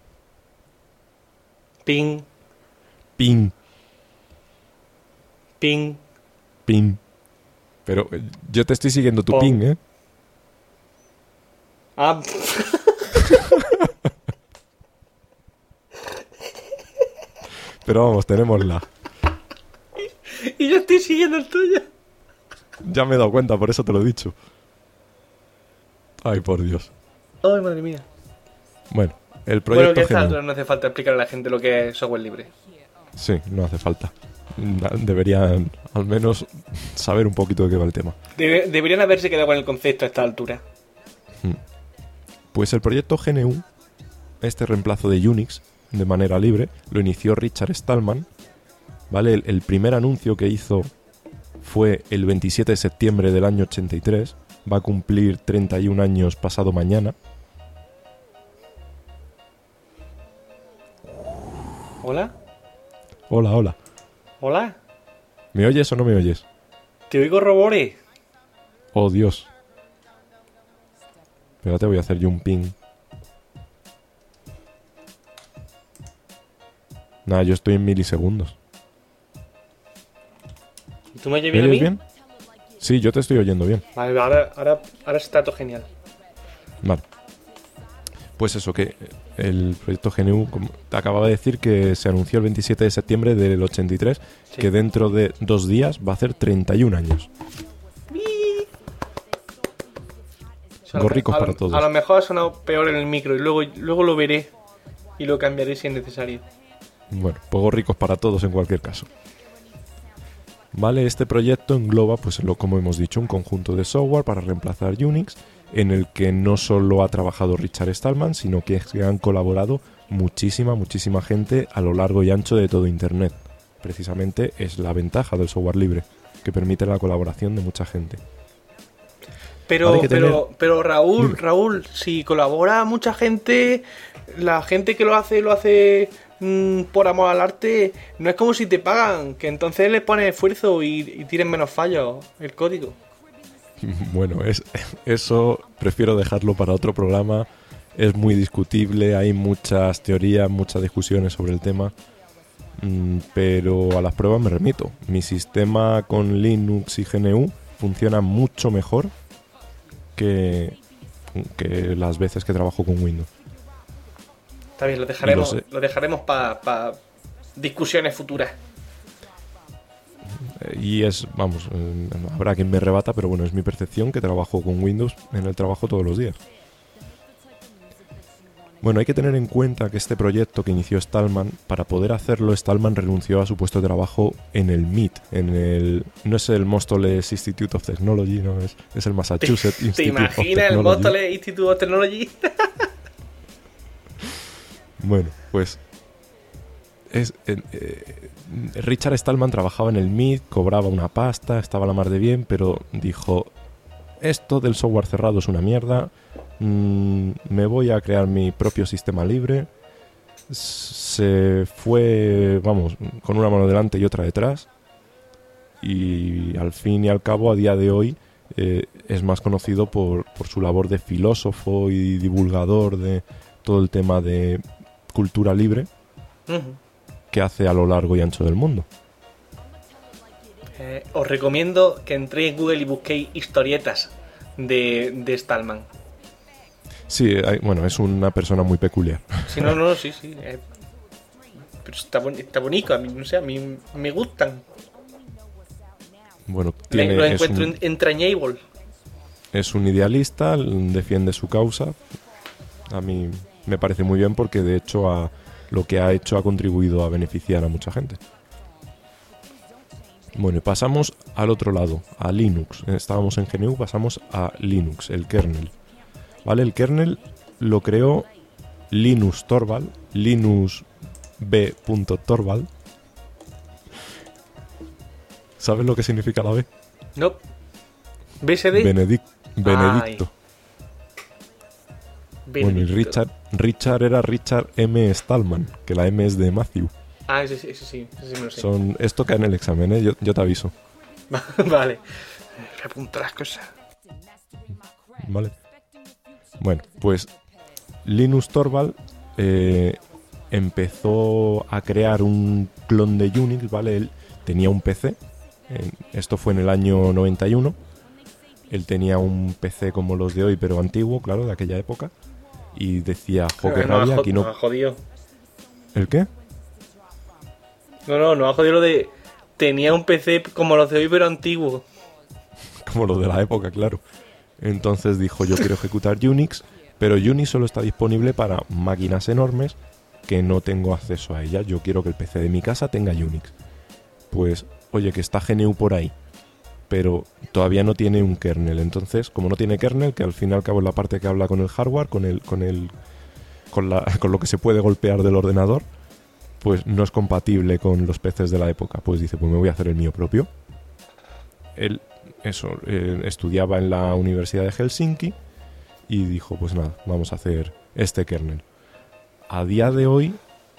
ping, ping, ping. ping. Pero yo te estoy siguiendo tu Pong. ping, ¿eh? Ah, Pero vamos, tenemos la. y yo estoy siguiendo el tuyo. Ya me he dado cuenta, por eso te lo he dicho. Ay, por Dios. Ay, madre mía. Bueno, el Bueno, que a proyecto esta GNU. altura no hace falta explicarle a la gente lo que es software libre. Sí, no hace falta. Deberían al menos saber un poquito de qué va el tema. Deberían haberse quedado con el concepto a esta altura. Pues el proyecto GNU, este reemplazo de Unix de manera libre, lo inició Richard Stallman. ¿Vale? El primer anuncio que hizo fue el 27 de septiembre del año 83. Va a cumplir 31 años pasado mañana. ¿Hola? Hola, hola. ¿Hola? ¿Me oyes o no me oyes? Te oigo, Robores. Oh, Dios. Espérate, voy a hacer yo un ping. Nada, yo estoy en milisegundos. ¿Tú me oyes ¿Me bien a mí? oyes bien? Sí, yo te estoy oyendo bien. Vale, ahora está todo genial. Vale. Pues eso, que el proyecto GNU, como te acababa de decir, que se anunció el 27 de septiembre del 83, Sí. que dentro de 2 días va a hacer 31 años. Gorricos para todos. A lo mejor ha sonado peor en el micro y luego lo veré y lo cambiaré si es necesario. Bueno, pues ricos para todos en cualquier caso. Vale, este proyecto engloba, pues como hemos dicho, un conjunto de software para reemplazar Unix, en el que no solo ha trabajado Richard Stallman, sino que han colaborado muchísima gente a lo largo y ancho de todo Internet. Precisamente es la ventaja del software libre, que permite la colaboración de mucha gente. Pero, Vale, que pero Raúl, si colabora mucha gente, la gente que lo hace por amor al arte, no es como si te pagan, que entonces le pones esfuerzo y tienen menos fallos el código. Bueno, eso prefiero dejarlo para otro programa. Es muy discutible, hay muchas teorías, muchas discusiones sobre el tema. Pero a las pruebas me remito. Mi sistema con Linux y GNU funciona mucho mejor que las veces que trabajo con Windows. Está bien, lo dejaremos para discusiones futuras. Y vamos, habrá quien me rebata, pero bueno, es mi percepción, que trabajo con Windows en el trabajo todos los días. Bueno, hay que tener en cuenta que este proyecto que inició Stallman, para poder hacerlo, Stallman renunció a su puesto de trabajo en el MIT, no es el Mostoles Institute of Technology, no, es el Massachusetts ¿Te Institute of imaginas el Technology. Mostoles Institute of Technology? Bueno, pues Richard Stallman trabajaba en el MIT, cobraba una pasta, estaba a la mar de bien, pero dijo, esto del software cerrado es una mierda, me voy a crear mi propio sistema libre. Se fue, vamos, con una mano delante y otra detrás, y al fin y al cabo, a día de hoy, es más conocido por su labor de filósofo y divulgador de todo el tema de cultura libre que hace a lo largo y ancho del mundo. Os recomiendo que entréis en Google y busquéis historietas de Stallman. Sí, bueno, es una persona muy peculiar. Sí, no, sí. Pero está bonito, a mí, no sé, a mí me gustan. Bueno, Lo encuentro entrañable. Es un idealista, defiende su causa. A mí me parece muy bien porque de hecho lo que ha hecho ha contribuido a beneficiar a mucha gente. Bueno, y pasamos al otro lado, a Linux. Estábamos en GNU, pasamos a Linux, el kernel. ¿Vale? El kernel lo creó Linus Torvald, Linus B. Torvald. ¿Sabes lo que significa la B? No. ¿BSD? Benedicto. Bueno, y Richard era Richard M. Stallman, que la M es de Matthew. Ah, ese sí me lo sé. Esto cae en el examen, ¿eh? Yo te aviso. Vale. Me apunto las cosas. Vale. Bueno, pues Linus Torvald empezó a crear un clon de Unix, ¿vale? Él tenía un PC, esto fue en el año 91. Él tenía un PC como los de hoy, pero antiguo, claro, de aquella época. Y decía, jo, qué rabia, aquí no... No ha jodido. ¿El qué? No ha jodido lo de... Tenía un PC como los de hoy, pero antiguo. Como los de la época, claro. Entonces dijo, yo quiero ejecutar Unix, pero Unix solo está disponible para máquinas enormes que no tengo acceso a ella. Yo quiero que el PC de mi casa tenga Unix. Pues, oye, que está GNU por ahí, pero todavía no tiene un kernel. Entonces, como no tiene kernel, que al fin y al cabo es la parte que habla con el hardware, con lo que se puede golpear del ordenador, pues no es compatible con los PCs de la época. Pues dice, pues me voy a hacer el mío propio. Él estudiaba en la Universidad de Helsinki y dijo, pues nada, vamos a hacer este kernel. A día de hoy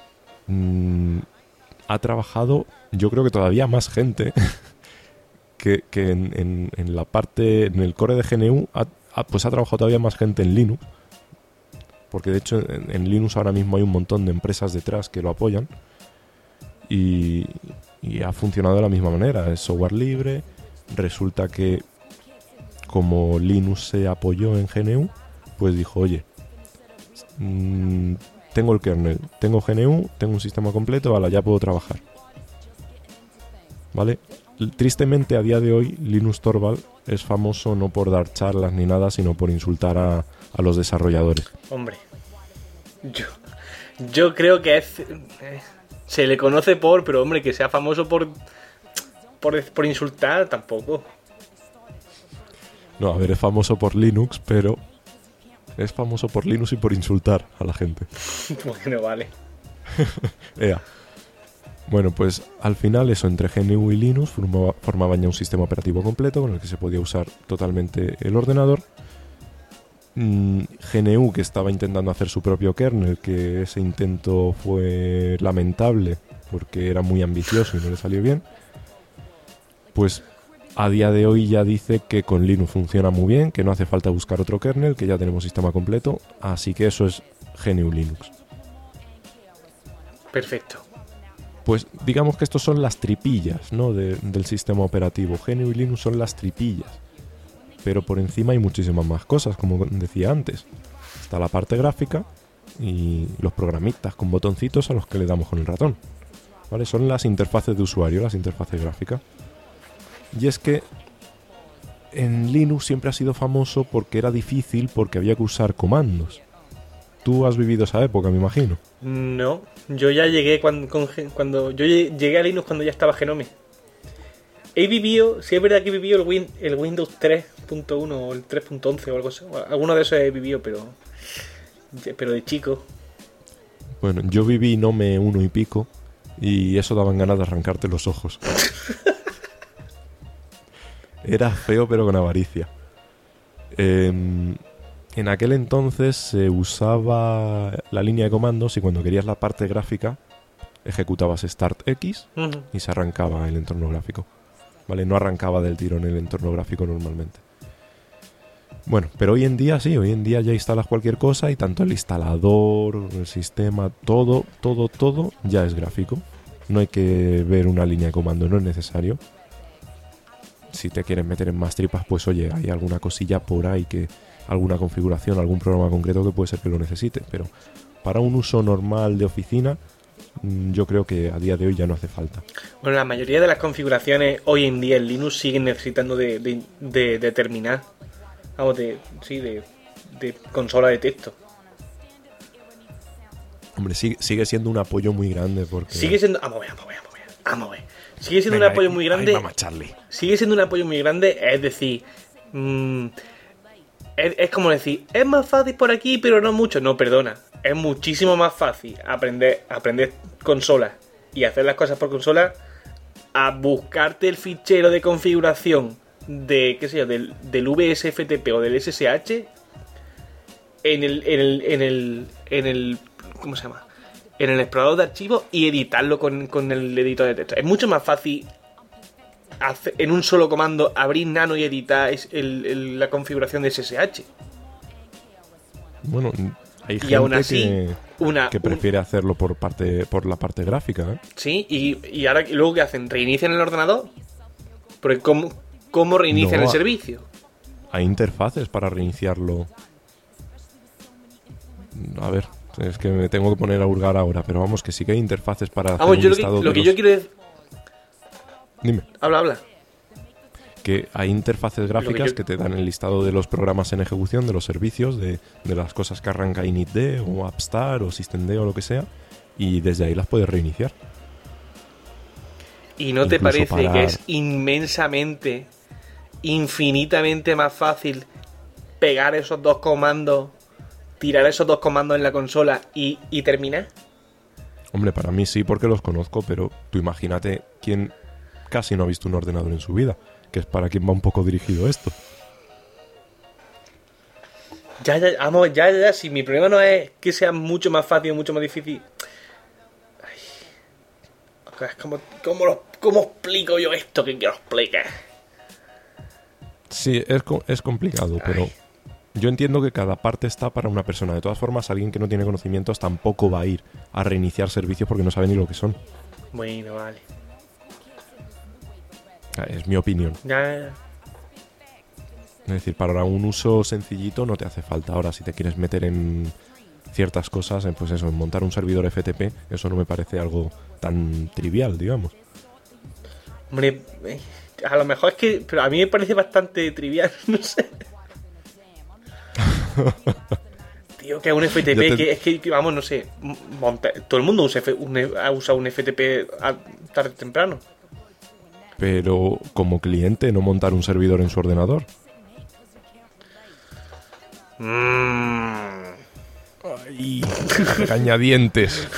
ha trabajado, yo creo que todavía más gente que en la parte, en el core de GNU, pues ha trabajado todavía más gente en Linux, porque de hecho en Linux ahora mismo hay un montón de empresas detrás que lo apoyan y ha funcionado de la misma manera. Es software libre. Resulta que como Linux se apoyó en GNU, pues dijo, oye, tengo el kernel, tengo GNU, tengo un sistema completo, vale, ya puedo trabajar. ¿Vale? Tristemente a día de hoy Linus Torvald es famoso no por dar charlas ni nada, sino por insultar a los desarrolladores. Hombre, yo creo que se le conoce pero hombre, que sea famoso por insultar tampoco. No, a ver, es famoso por Linux, pero es famoso por Linux y por insultar a la gente. Bueno, vale. Ea. Bueno, pues al final eso, entre GNU y Linux formaban ya un sistema operativo completo con el que se podía usar totalmente el ordenador. GNU, que estaba intentando hacer su propio kernel, que ese intento fue lamentable porque era muy ambicioso y no le salió bien, pues a día de hoy ya dice que con Linux funciona muy bien, que no hace falta buscar otro kernel, que ya tenemos sistema completo, así que eso es GNU Linux. Perfecto. Pues digamos que estos son las tripillas, ¿no? del sistema operativo. GNU y Linux son las tripillas, pero por encima hay muchísimas más cosas, como decía antes. Está la parte gráfica y los programitas con botoncitos a los que le damos con el ratón, ¿vale? Son las interfaces de usuario, las interfaces gráficas. Y es que en Linux siempre ha sido famoso porque era difícil, porque había que usar comandos. Tú has vivido esa época, me imagino. No, yo ya llegué cuando yo llegué a Linux cuando ya estaba Genome. He vivido, sí es verdad que he vivido el Windows 3.1 o el 3.11 o algo así. Alguno de esos he vivido, pero de chico. Bueno, yo viví Nome 1 y pico y eso daban ganas de arrancarte los ojos. Era feo pero con avaricia. En aquel entonces se usaba la línea de comandos y cuando querías la parte gráfica ejecutabas Start X y se arrancaba el entorno gráfico. ¿Vale? No arrancaba del tirón el entorno gráfico normalmente. Bueno, pero hoy en día sí, hoy en día ya instalas cualquier cosa y tanto el instalador, el sistema, todo ya es gráfico. No hay que ver una línea de comando, no es necesario. Si te quieres meter en más tripas, pues oye, hay alguna cosilla por ahí, que alguna configuración, algún programa concreto que puede ser que lo necesite, pero para un uso normal de oficina, yo creo que a día de hoy ya no hace falta. Bueno, la mayoría de las configuraciones hoy en día en Linux siguen necesitando de terminal. Vamos, de consola de texto. Hombre, sigue siendo un apoyo muy grande porque... Sigue siendo... Vamos a ver. Sigue siendo un apoyo muy grande. Vamos, Charlie. Sigue siendo un apoyo muy grande, es decir... es como decir, es más fácil por aquí, pero no mucho. No, perdona. Es muchísimo más fácil aprender consolas y hacer las cosas por consola a buscarte el fichero de configuración de, qué sé yo, del VSFTP o del SSH en el ¿cómo se llama? En el explorador de archivos y editarlo con el editor de texto. Es mucho más fácil en un solo comando abrir Nano y editar la configuración de SSH. Bueno, hay Y aún gente así, que prefiere hacerlo por la parte gráfica, ¿eh? Sí, y ahora y luego ¿qué hacen? ¿Reinician el ordenador? Porque ¿cómo reinician No, el servicio? Hay interfaces para reiniciarlo. A ver, es que me tengo que poner a hurgar ahora, pero vamos, que sí que hay interfaces para hacer Vamos, un yo listado lo de que los... yo quiero decir... Dime. Habla. Que hay interfaces gráficas que te dan el listado de los programas en ejecución, de los servicios, de las cosas que arranca initd o AppStar o systemd o lo que sea, y desde ahí las puedes reiniciar. ¿Y no te Incluso parece que es inmensamente, infinitamente más fácil pegar esos dos comandos, tirar esos dos comandos en la consola y terminar? Hombre, para mí sí, porque los conozco, pero tú imagínate quién casi no ha visto un ordenador en su vida, que es para quien va un poco dirigido esto. Vamos, si mi problema no es que sea mucho más fácil o mucho más difícil. Ay, es como, ¿cómo explico yo esto que quiero explicar? Sí, es complicado, pero yo entiendo que cada parte está para una persona. De todas formas, alguien que no tiene conocimientos tampoco va a ir a reiniciar servicios porque no sabe ni lo que son. Bueno, vale. Es mi opinión. Ya. Es decir, para un uso sencillito no te hace falta. Ahora, si te quieres meter en ciertas cosas, pues eso, en montar un servidor FTP, eso no me parece algo tan trivial, digamos. Hombre, a lo mejor es que... Pero a mí me parece bastante trivial, no sé. Tío, que es un FTP, es que, vamos, no sé. Todo el mundo ha usado un FTP tarde o temprano. Pero como cliente, no montar un servidor en su ordenador. Ay, cañadientes.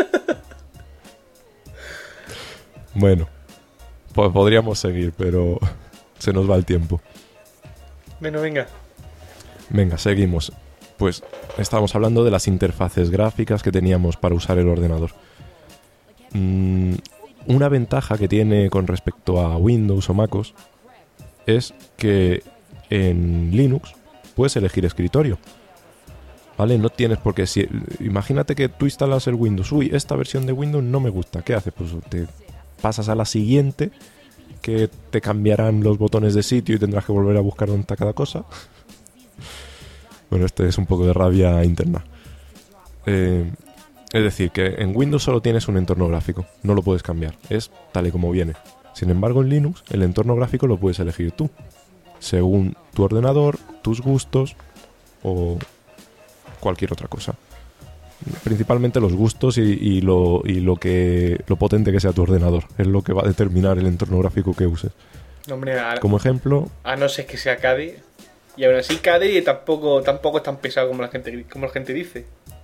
Bueno, pues podríamos seguir, pero se nos va el tiempo. Bueno, venga. Venga, seguimos. Pues estábamos hablando de las interfaces gráficas que teníamos para usar el ordenador. Una ventaja que tiene con respecto a Windows o MacOS es que en Linux puedes elegir escritorio. ¿Vale? No tienes por qué... imagínate que tú instalas el Windows. Uy, esta versión de Windows no me gusta. ¿Qué haces? Pues te pasas a la siguiente, que te cambiarán los botones de sitio y tendrás que volver a buscar dónde está cada cosa. Bueno, este es un poco de rabia interna. Es decir, que en Windows solo tienes un entorno gráfico. No lo puedes cambiar. Es tal y como viene. Sin embargo, en Linux, el entorno gráfico lo puedes elegir tú, según tu ordenador, tus gustos o cualquier otra cosa. Principalmente los gustos y lo potente que sea tu ordenador. Es lo que va a determinar el entorno gráfico que uses. Hombre, como ejemplo... A no ser que sea KDE. Y aún así KDE tampoco es tan pesado como la gente dice.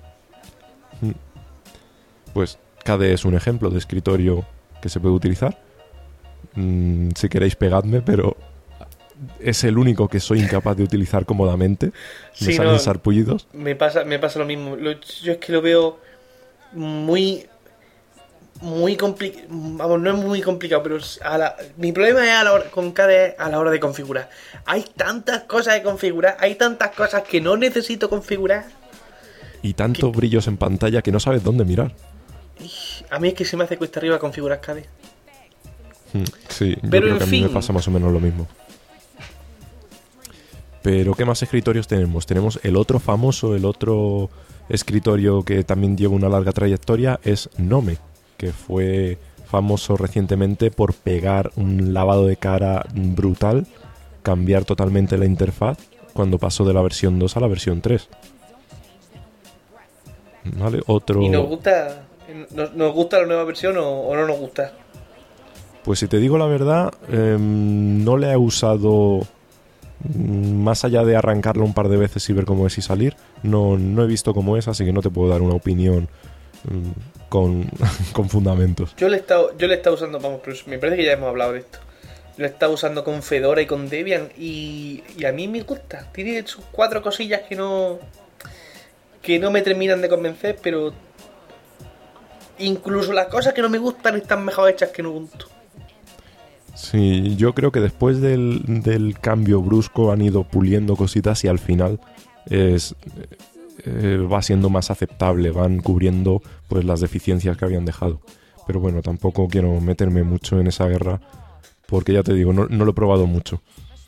Pues KDE es un ejemplo de escritorio que se puede utilizar. Si queréis pegadme, pero es el único que soy incapaz de utilizar cómodamente. Me salen sarpullidos. Me pasa lo mismo. Yo es que lo veo muy complicado. Vamos, no es muy complicado, pero mi problema es con KDE a la hora de configurar. Hay tantas cosas de configurar, hay tantas cosas que no necesito configurar. Y tantos brillos en pantalla que no sabes dónde mirar. A mí es que se me hace cuesta arriba configurar KDE. Sí, yo creo que a mí me pasa más o menos lo mismo. Pero ¿qué más escritorios tenemos? Tenemos el otro escritorio que también lleva una larga trayectoria, es Gnome, que fue famoso recientemente por pegar un lavado de cara brutal, cambiar totalmente la interfaz cuando pasó de la versión 2 a la versión 3. ¿Vale? Otro... ¿Y nos gusta la nueva versión o no nos gusta? Pues si te digo la verdad, no le he usado más allá de arrancarlo un par de veces y ver cómo es y salir. No he visto cómo es, así que no te puedo dar una opinión con fundamentos. Yo le he estado usando, vamos, pero me parece que ya hemos hablado de esto. Lo he estado usando con Fedora y con Debian y a mí me gusta. Tiene sus 4 cosillas que no me terminan de convencer, pero incluso las cosas que no me gustan están mejor hechas que en Ubuntu. Sí, yo creo que después del cambio brusco han ido puliendo cositas y al final es va siendo más aceptable, van cubriendo pues las deficiencias que habían dejado. Pero bueno, tampoco quiero meterme mucho en esa guerra porque ya te digo, no lo he probado mucho.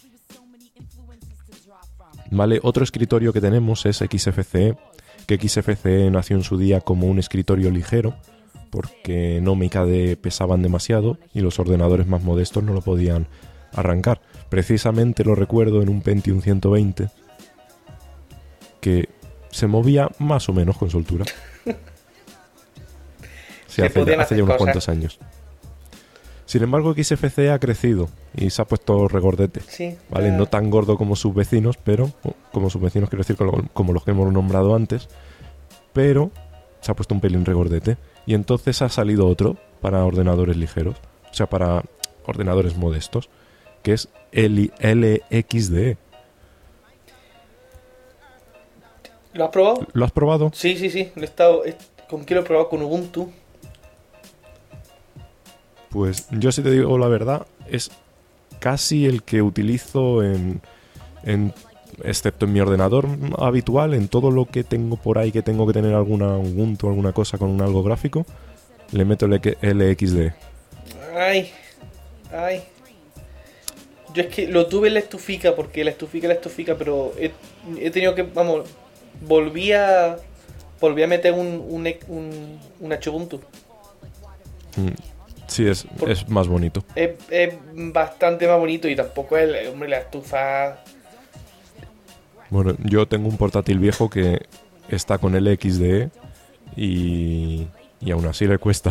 Vale, otro escritorio que tenemos es XFCE, que XFCE nació en su día como un escritorio ligero porque Nome y KDE pesaban demasiado y los ordenadores más modestos no lo podían arrancar. Precisamente lo recuerdo en un Pentium 120 que se movía más o menos con soltura. Hace ya unos cuantos años. Sin embargo, XFCE ha crecido y se ha puesto regordete. Sí, ¿vale? No tan gordo como sus vecinos, pero como sus vecinos quiero decir como los que hemos nombrado antes, pero se ha puesto un pelín regordete. Y entonces ha salido otro para ordenadores ligeros, o sea, para ordenadores modestos, que es el LXDE. ¿Lo has probado? ¿Lo has probado? Sí. ¿Con qué lo he probado? Con Ubuntu. Pues yo, si te digo la verdad, es casi el que utilizo excepto en mi ordenador habitual, en todo lo que tengo por ahí que tengo que tener alguna Ubuntu, alguna cosa con algo gráfico, le meto el LXD. Ay. Yo es que lo tuve en la estufica, porque la estufica, pero he tenido que, volví a meter un Ubuntu. Sí, es más bonito. Es bastante más bonito y tampoco es, hombre, la estufa. Bueno, yo tengo un portátil viejo que está con el XDE y aún así le cuesta.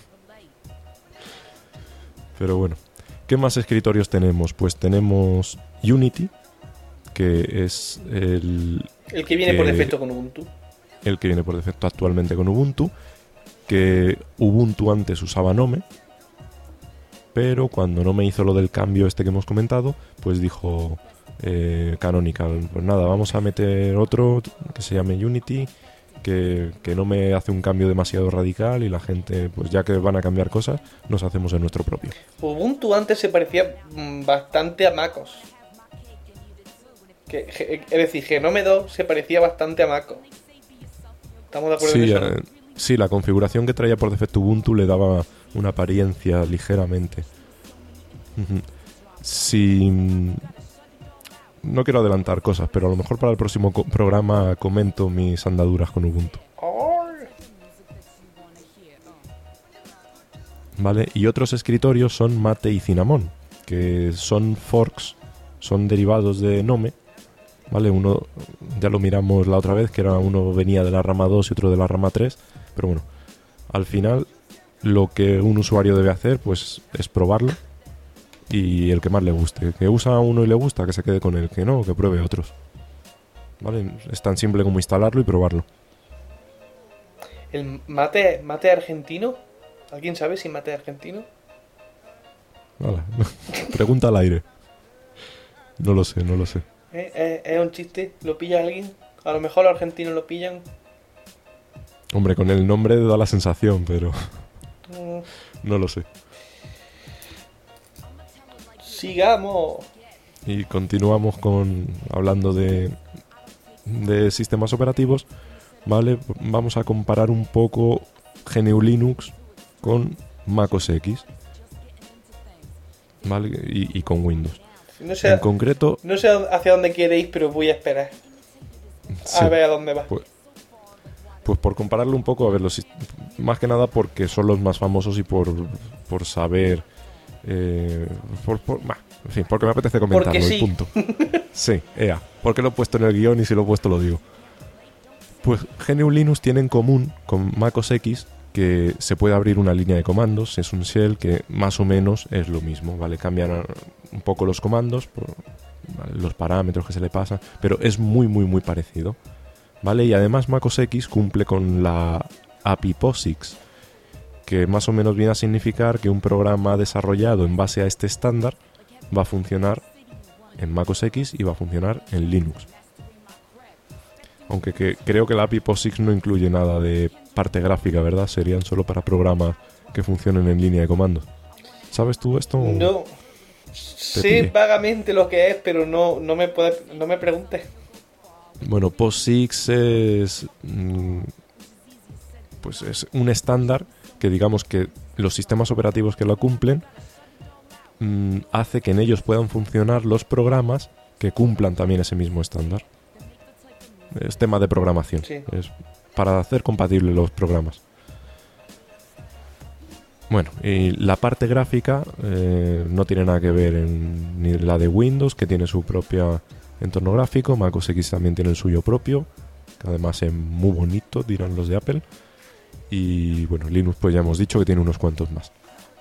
Pero bueno, ¿qué más escritorios tenemos? Pues tenemos Unity, que es el que viene por defecto con Ubuntu. El que viene por defecto actualmente con Ubuntu, que Ubuntu antes usaba Nome, pero cuando Nome hizo lo del cambio este que hemos comentado, pues dijo Canonical, pues nada, vamos a meter otro que se llame Unity, que no me hace un cambio demasiado radical y la gente, pues ya que van a cambiar cosas, nos hacemos en nuestro propio. Ubuntu antes se parecía bastante a MacOS. Es decir, Genome 2 se parecía bastante a MacOS. ¿Estamos de acuerdo en eso? Sí, la configuración que traía por defecto Ubuntu le daba una apariencia ligeramente. Sí, no quiero adelantar cosas, pero a lo mejor para el próximo programa comento mis andaduras con Ubuntu. Vale, y otros escritorios son Mate y Cinnamon, que son forks, son derivados de Nome. Vale, uno ya lo miramos la otra vez, que era uno venía de la rama 2 y otro de la rama 3, pero bueno, al final lo que un usuario debe hacer pues es probarlo y el que más le guste. Que usa uno y le gusta, que se quede con él, que no, que pruebe otros. Vale, es tan simple como instalarlo y probarlo. ¿El mate argentino? ¿Alguien sabe si mate argentino? Vale. Pregunta al aire. No lo sé. ¿Es un chiste? ¿Lo pilla alguien? A lo mejor los argentinos lo pillan. Hombre, con el nombre da la sensación, pero no lo sé. Sigamos. Y continuamos hablando de sistemas operativos. Vale, vamos a comparar un poco GNU Linux con Mac OS X. Vale, y con Windows. No sé, en concreto, no sé hacia dónde queréis, pero voy a esperar. Sí, a ver a dónde va. Pues por compararlo un poco, a ver, más que nada porque son los más famosos y por saber... en fin, porque me apetece comentarlo, porque sí. Y punto. Sí, porque lo he puesto en el guión y si lo he puesto lo digo. Pues GNU Linux tiene en común con Mac OS X que se puede abrir una línea de comandos, es un shell que más o menos es lo mismo, ¿vale? Cambian un poco los comandos, ¿vale? Los parámetros que se le pasan, pero es muy, muy, muy parecido, ¿vale? Y además Mac OS X cumple con la API POSIX, que más o menos viene a significar que un programa desarrollado en base a este estándar va a funcionar en Mac OS X y va a funcionar en Linux. Aunque creo que la API POSIX no incluye nada de parte gráfica, ¿verdad? Serían solo para programas que funcionen en línea de comandos. ¿Sabes tú esto? No. Sé vagamente lo que es, pero no me preguntes. Bueno, POSIX es pues es un estándar que digamos que los sistemas operativos que lo cumplen hace que en ellos puedan funcionar los programas que cumplan también ese mismo estándar. Es tema de programación, Sí. es para hacer compatibles los programas. Bueno, y la parte gráfica no tiene nada que ver ni la de Windows, que tiene su propio entorno gráfico. Mac OS X también tiene el suyo propio, que además es muy bonito, dirán los de Apple. Y bueno, Linux pues ya hemos dicho que tiene unos cuantos más.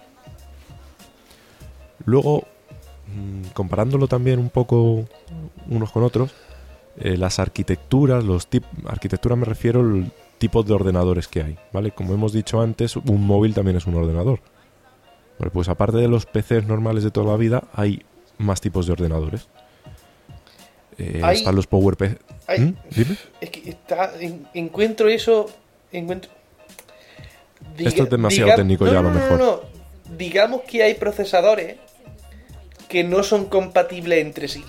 Luego, comparándolo también un poco unos con otros, las arquitecturas, arquitectura me refiero al tipo de ordenadores que hay, ¿vale? Como hemos dicho antes, un móvil también es un ordenador. Bueno, pues aparte de los PCs normales de toda la vida, hay más tipos de ordenadores. Están los PowerPC. Dime. Es que encuentro eso. Esto es demasiado técnico ya a lo mejor. No. Digamos que hay procesadores que no son compatibles entre sí.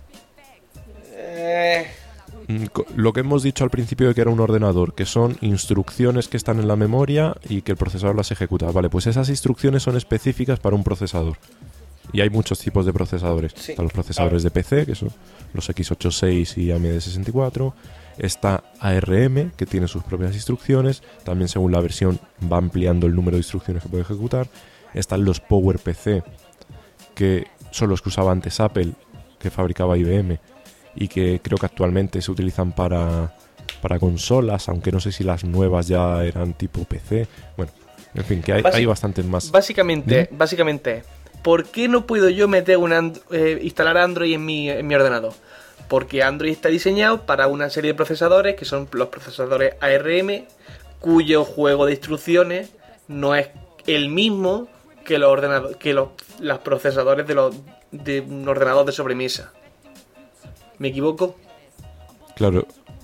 Lo que hemos dicho al principio de que era un ordenador, que son instrucciones que están en la memoria y que el procesador las ejecuta. Vale, pues esas instrucciones son específicas para un procesador. Y hay muchos tipos de procesadores. Sí. Están los procesadores de PC, que son los x86 y AMD64. Está ARM, que tiene sus propias instrucciones. También según la versión va ampliando el número de instrucciones que puede ejecutar. Están los PowerPC, que son los que usaba antes Apple, que fabricaba IBM, y que creo que actualmente se utilizan para consolas, aunque no sé si las nuevas ya eran tipo PC. Bueno, en fin, que hay bastantes más. Básicamente, ¿por qué no puedo yo meter instalar Android en mi ordenador? Porque Android está diseñado para una serie de procesadores que son los procesadores ARM, cuyo juego de instrucciones no es el mismo que los procesadores de un ordenador de sobremesa. ¿Me equivoco? Claro,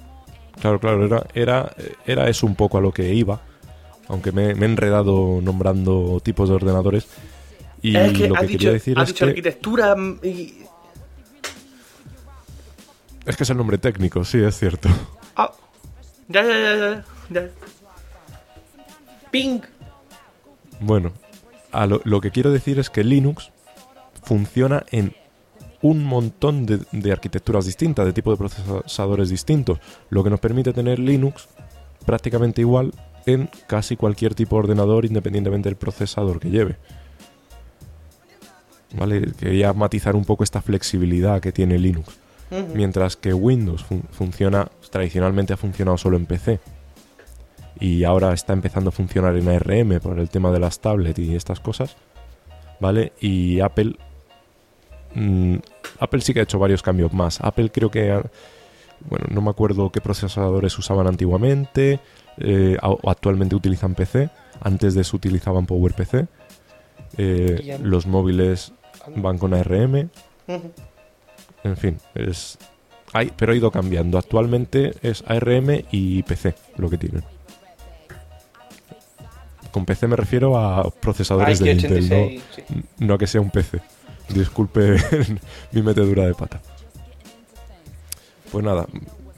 era eso un poco a lo que iba, aunque me he enredado nombrando tipos de ordenadores. Y es que lo que quería decir es que arquitectura y... Es que es el nombre técnico, sí, es cierto. Ah, ya. Ping. Bueno, lo que quiero decir es que Linux funciona en un montón de arquitecturas distintas, de tipo de procesadores distintos, lo que nos permite tener Linux prácticamente igual en casi cualquier tipo de ordenador, independientemente del procesador que lleve. ¿Vale? Quería matizar un poco esta flexibilidad que tiene Linux. Mientras que Windows tradicionalmente ha funcionado solo en PC y ahora está empezando a funcionar en ARM por el tema de las tablets y estas cosas, ¿vale? Y Apple sí que ha hecho varios cambios más. Apple creo que no me acuerdo qué procesadores usaban antiguamente, o actualmente utilizan PC. Antes de eso utilizaban PowerPC. Los móviles van con ARM. En fin, pero ha ido cambiando. Actualmente es ARM y PC lo que tienen. Con PC me refiero a procesadores de Intel, no a que sea un PC. Disculpe mi metedura de pata. Pues nada,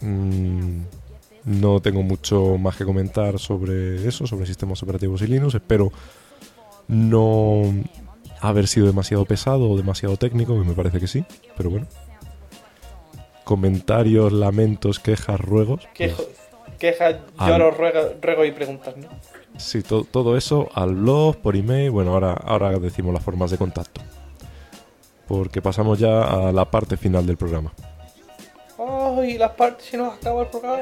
no tengo mucho más que comentar sobre eso, sobre sistemas operativos y Linux. Espero no haber sido demasiado pesado o demasiado técnico, que me parece que sí, pero bueno. Comentarios, lamentos, quejas, ruegos. Quejas, lloros, ruegos y preguntas, ¿no? Sí, todo eso al blog, por email. Bueno, ahora decimos las formas de contacto, porque pasamos ya a la parte final del programa. ¡Ay, las partes! Se nos acaba el programa.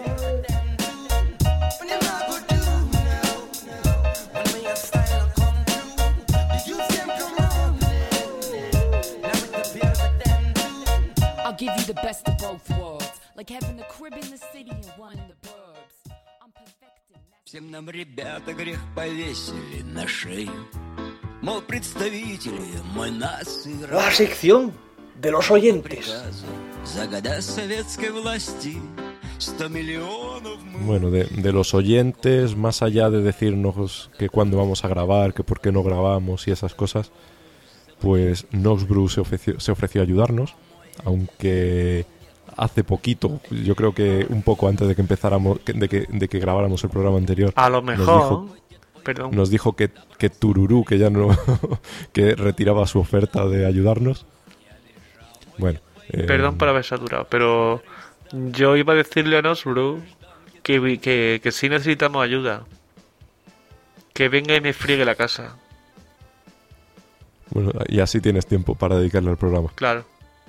I'll give you the best of both worlds, like having a crib in the city and one in the burbs. I'm perfecting. Всем нам, ребята, грех повесили на шею. Мол, представители мы нации. La sección de los oyentes. За года советской власти 100 миллионов мы... Bueno, de los oyentes, más allá de decirnos que cuándo vamos a grabar, que por qué no grabamos y esas cosas, pues Noxbrew se ofreció a ayudarnos, aunque hace poquito, yo creo que un poco antes de que empezáramos, de que grabáramos el programa anterior. A lo mejor... Perdón. Nos dijo que Tururú, que ya no, que retiraba su oferta de ayudarnos. Bueno. Perdón por haber saturado, pero yo iba a decirle a Nosbro que sí necesitamos ayuda. Que venga y me friegue la casa. Bueno, y así tienes tiempo para dedicarle al programa. Claro.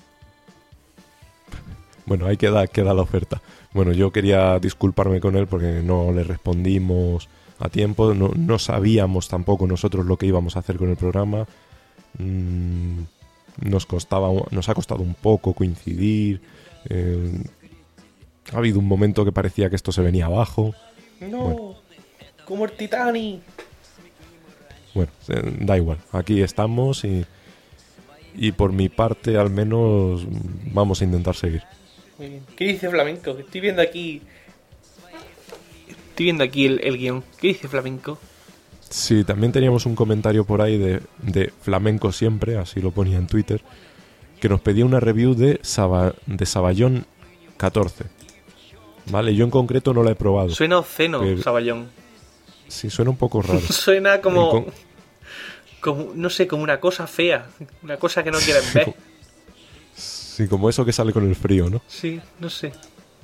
Bueno, ahí queda la oferta. Bueno, yo quería disculparme con él porque no le respondimos a tiempo, no sabíamos tampoco nosotros lo que íbamos a hacer con el programa. Nos ha costado un poco coincidir. Ha habido un momento que parecía que esto se venía abajo. No, bueno. Como el Titanic. Bueno, da igual. Aquí estamos y por mi parte al menos vamos a intentar seguir. Muy bien. ¿Qué dice Flamenco? Estoy viendo aquí el guión. ¿Qué dice Flamenco? Sí, también teníamos un comentario por ahí de Flamenco Siempre, así lo ponía en Twitter, que nos pedía una review de Saballón 14. Vale, yo en concreto no la he probado. Suena obsceno, pero... Saballón. Sí, suena un poco raro. Suena como, no sé, como una cosa fea. Una cosa que no quieren ver. Sí, como eso que sale con el frío, ¿no? Sí, no sé.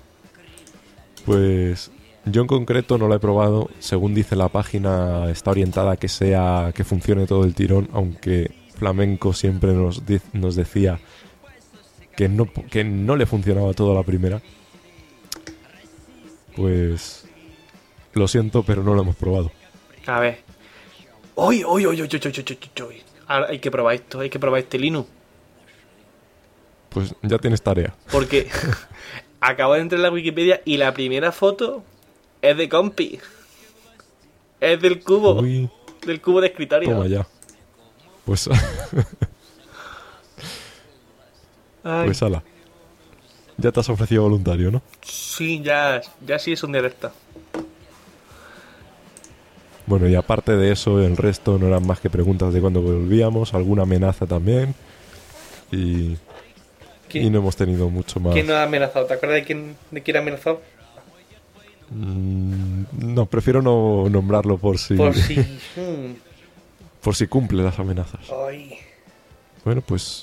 Pues yo en concreto no la he probado. Según dice la página, está orientada a que funcione todo el tirón, aunque Flamenco siempre nos decía que no le funcionaba todo a la primera. Pues lo siento, pero no lo hemos probado. A ver. ¡Uy! Ahora hay que probar esto, hay que probar este Linux. Pues ya tienes tarea. Porque acabo de entrar en la Wikipedia y la primera foto es de Compi. Es del cubo. Uy, del cubo de escritorio. toma ya. Pues... pues ala. Ya te has ofrecido voluntario, ¿no? Sí, ya sí es un día de esta. Bueno, y aparte de eso, el resto no eran más que preguntas de cuándo volvíamos, alguna amenaza también. Y no hemos tenido mucho más. ¿Quién nos ha amenazado? ¿Te acuerdas de quién ha amenazado? No, prefiero no nombrarlo por si por si cumple las amenazas. Ay. Bueno, pues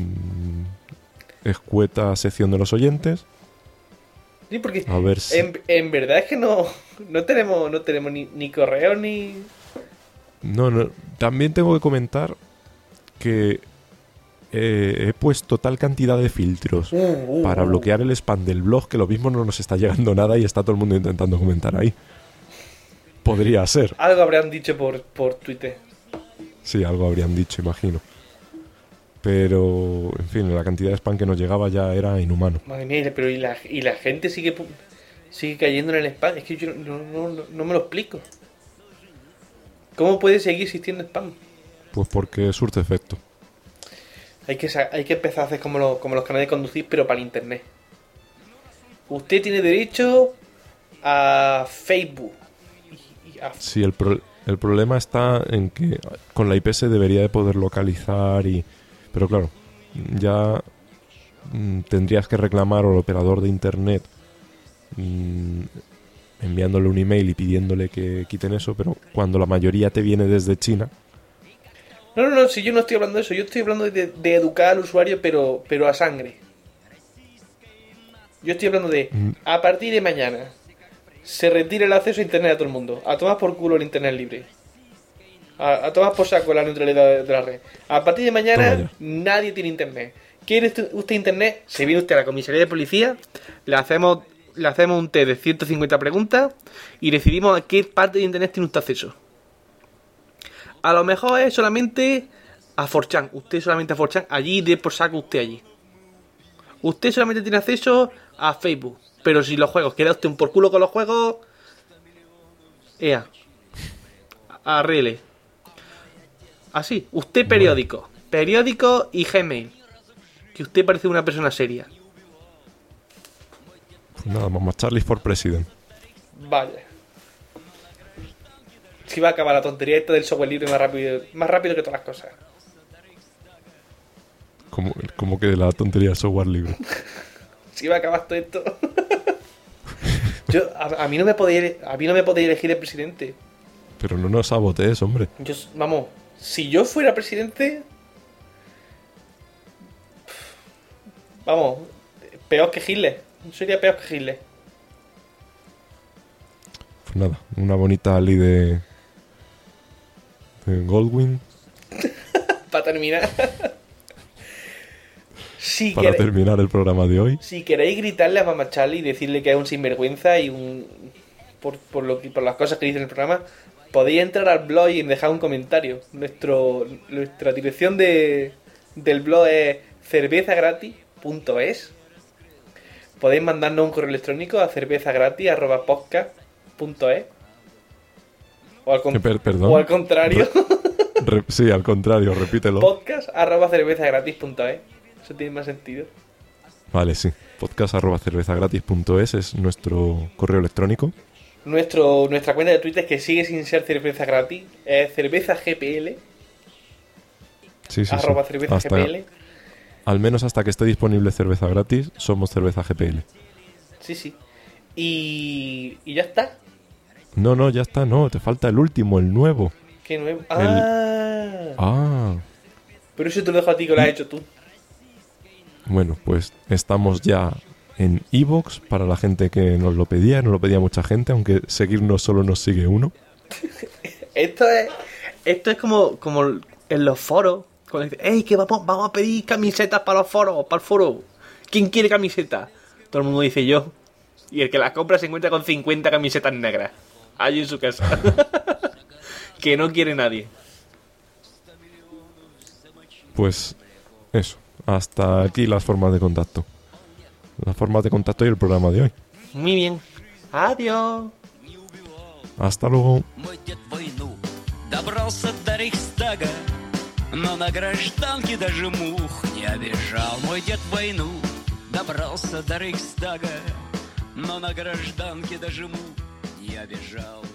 escueta sección de los oyentes. Sí, porque a ver si... en verdad es que no tenemos ni correo ni... No, también tengo que comentar que he puesto tal cantidad de filtros para bloquear el spam del blog que lo mismo no nos está llegando nada y está todo el mundo intentando comentar ahí. Podría ser. Algo habrán dicho por Twitter. Sí, algo habrían dicho, imagino. Pero, en fin, la cantidad de spam que nos llegaba ya era inhumano. Madre mía, pero y la gente sigue cayendo en el spam. Es que yo no me lo explico. ¿Cómo puede seguir existiendo spam? Pues porque surte efecto. Hay que empezar a hacer como los canales de conducir, pero para el internet. Usted tiene derecho a Facebook. Sí, el problema está en que con la IP se debería de poder localizar pero claro, ya tendrías que reclamar al operador de internet enviándole un email y pidiéndole que quiten eso, pero cuando la mayoría te viene desde China. No, si yo no estoy hablando de eso, yo estoy hablando de educar al usuario, pero a sangre. Yo estoy hablando de, a partir de mañana, se retira el acceso a internet a todo el mundo. A tomar por culo el internet libre. A tomar por saco la neutralidad de la red. A partir de mañana, nadie tiene internet. ¿Quiere usted internet? Se viene usted a la comisaría de policía, le hacemos un test de 150 preguntas y decidimos a qué parte de internet tiene usted acceso. A lo mejor es solamente a 4chan. Usted solamente a 4chan. Allí de por saco usted allí. Usted solamente tiene acceso a Facebook. Pero si los juegos, queda usted un por culo con los juegos. Ea. Arregle. Así. Usted periódico. Periódico y Gmail. Que usted parece una persona seria. Pues nada, más Charlie for President. Vaya. Si va a acabar la tontería esta del software libre más rápido que todas las cosas. Como que de la tontería del software libre. Si va a acabar todo esto. A mí no me podéis elegir el presidente. Pero no nos sabotees, hombre. Vamos, si yo fuera presidente... Vamos, peor que Hitler. Sería peor que Hitler. Pues nada, una bonita ley de Goldwyn. Para terminar. Para terminar el programa de hoy. Si queréis gritarle a Mama Charlie y decirle que es un sinvergüenza y por las cosas que dice en el programa, podéis entrar al blog y dejar un comentario. Nuestra dirección del blog es cervezagratis.es. Podéis mandarnos un correo electrónico a cervezagratis@podcast.es. Perdón. O al contrario. Sí, al contrario, repítelo. podcast@cervezagratis.es. Eso tiene más sentido. Vale, sí. podcast@cervezagratis.es es nuestro correo electrónico. Nuestra cuenta de Twitter, que sigue sin ser cerveza gratis, es cervezagpl. Sí. @cervezagpl. Al menos hasta que esté disponible cerveza gratis, somos cerveza GPL. Sí. Y ya está. No, ya está, no. Te falta el último, el nuevo. ¿Qué nuevo? Pero eso te lo dejo a ti, que lo has hecho tú. Bueno, pues estamos ya en iVoox para la gente que nos lo pedía. Nos lo pedía mucha gente, aunque seguirnos solo nos sigue uno. Esto es como en los foros. Cuando dicen, ¡ey, que vamos a pedir camisetas para los foros, para el foro! ¿Quién quiere camisetas? Todo el mundo dice yo. Y el que las compra se encuentra con 50 camisetas negras allí en su casa. Que no quiere nadie. Pues eso. Hasta aquí las formas de contacto. Las formas de contacto y el programa de hoy. Muy bien. Adiós. Hasta luego. Мой дед войну добрался до Рейхстага, но на гражданке даже мух не обижал. Мой дед войну добрался до Рейхстага, но на гражданке даже мух не обижал.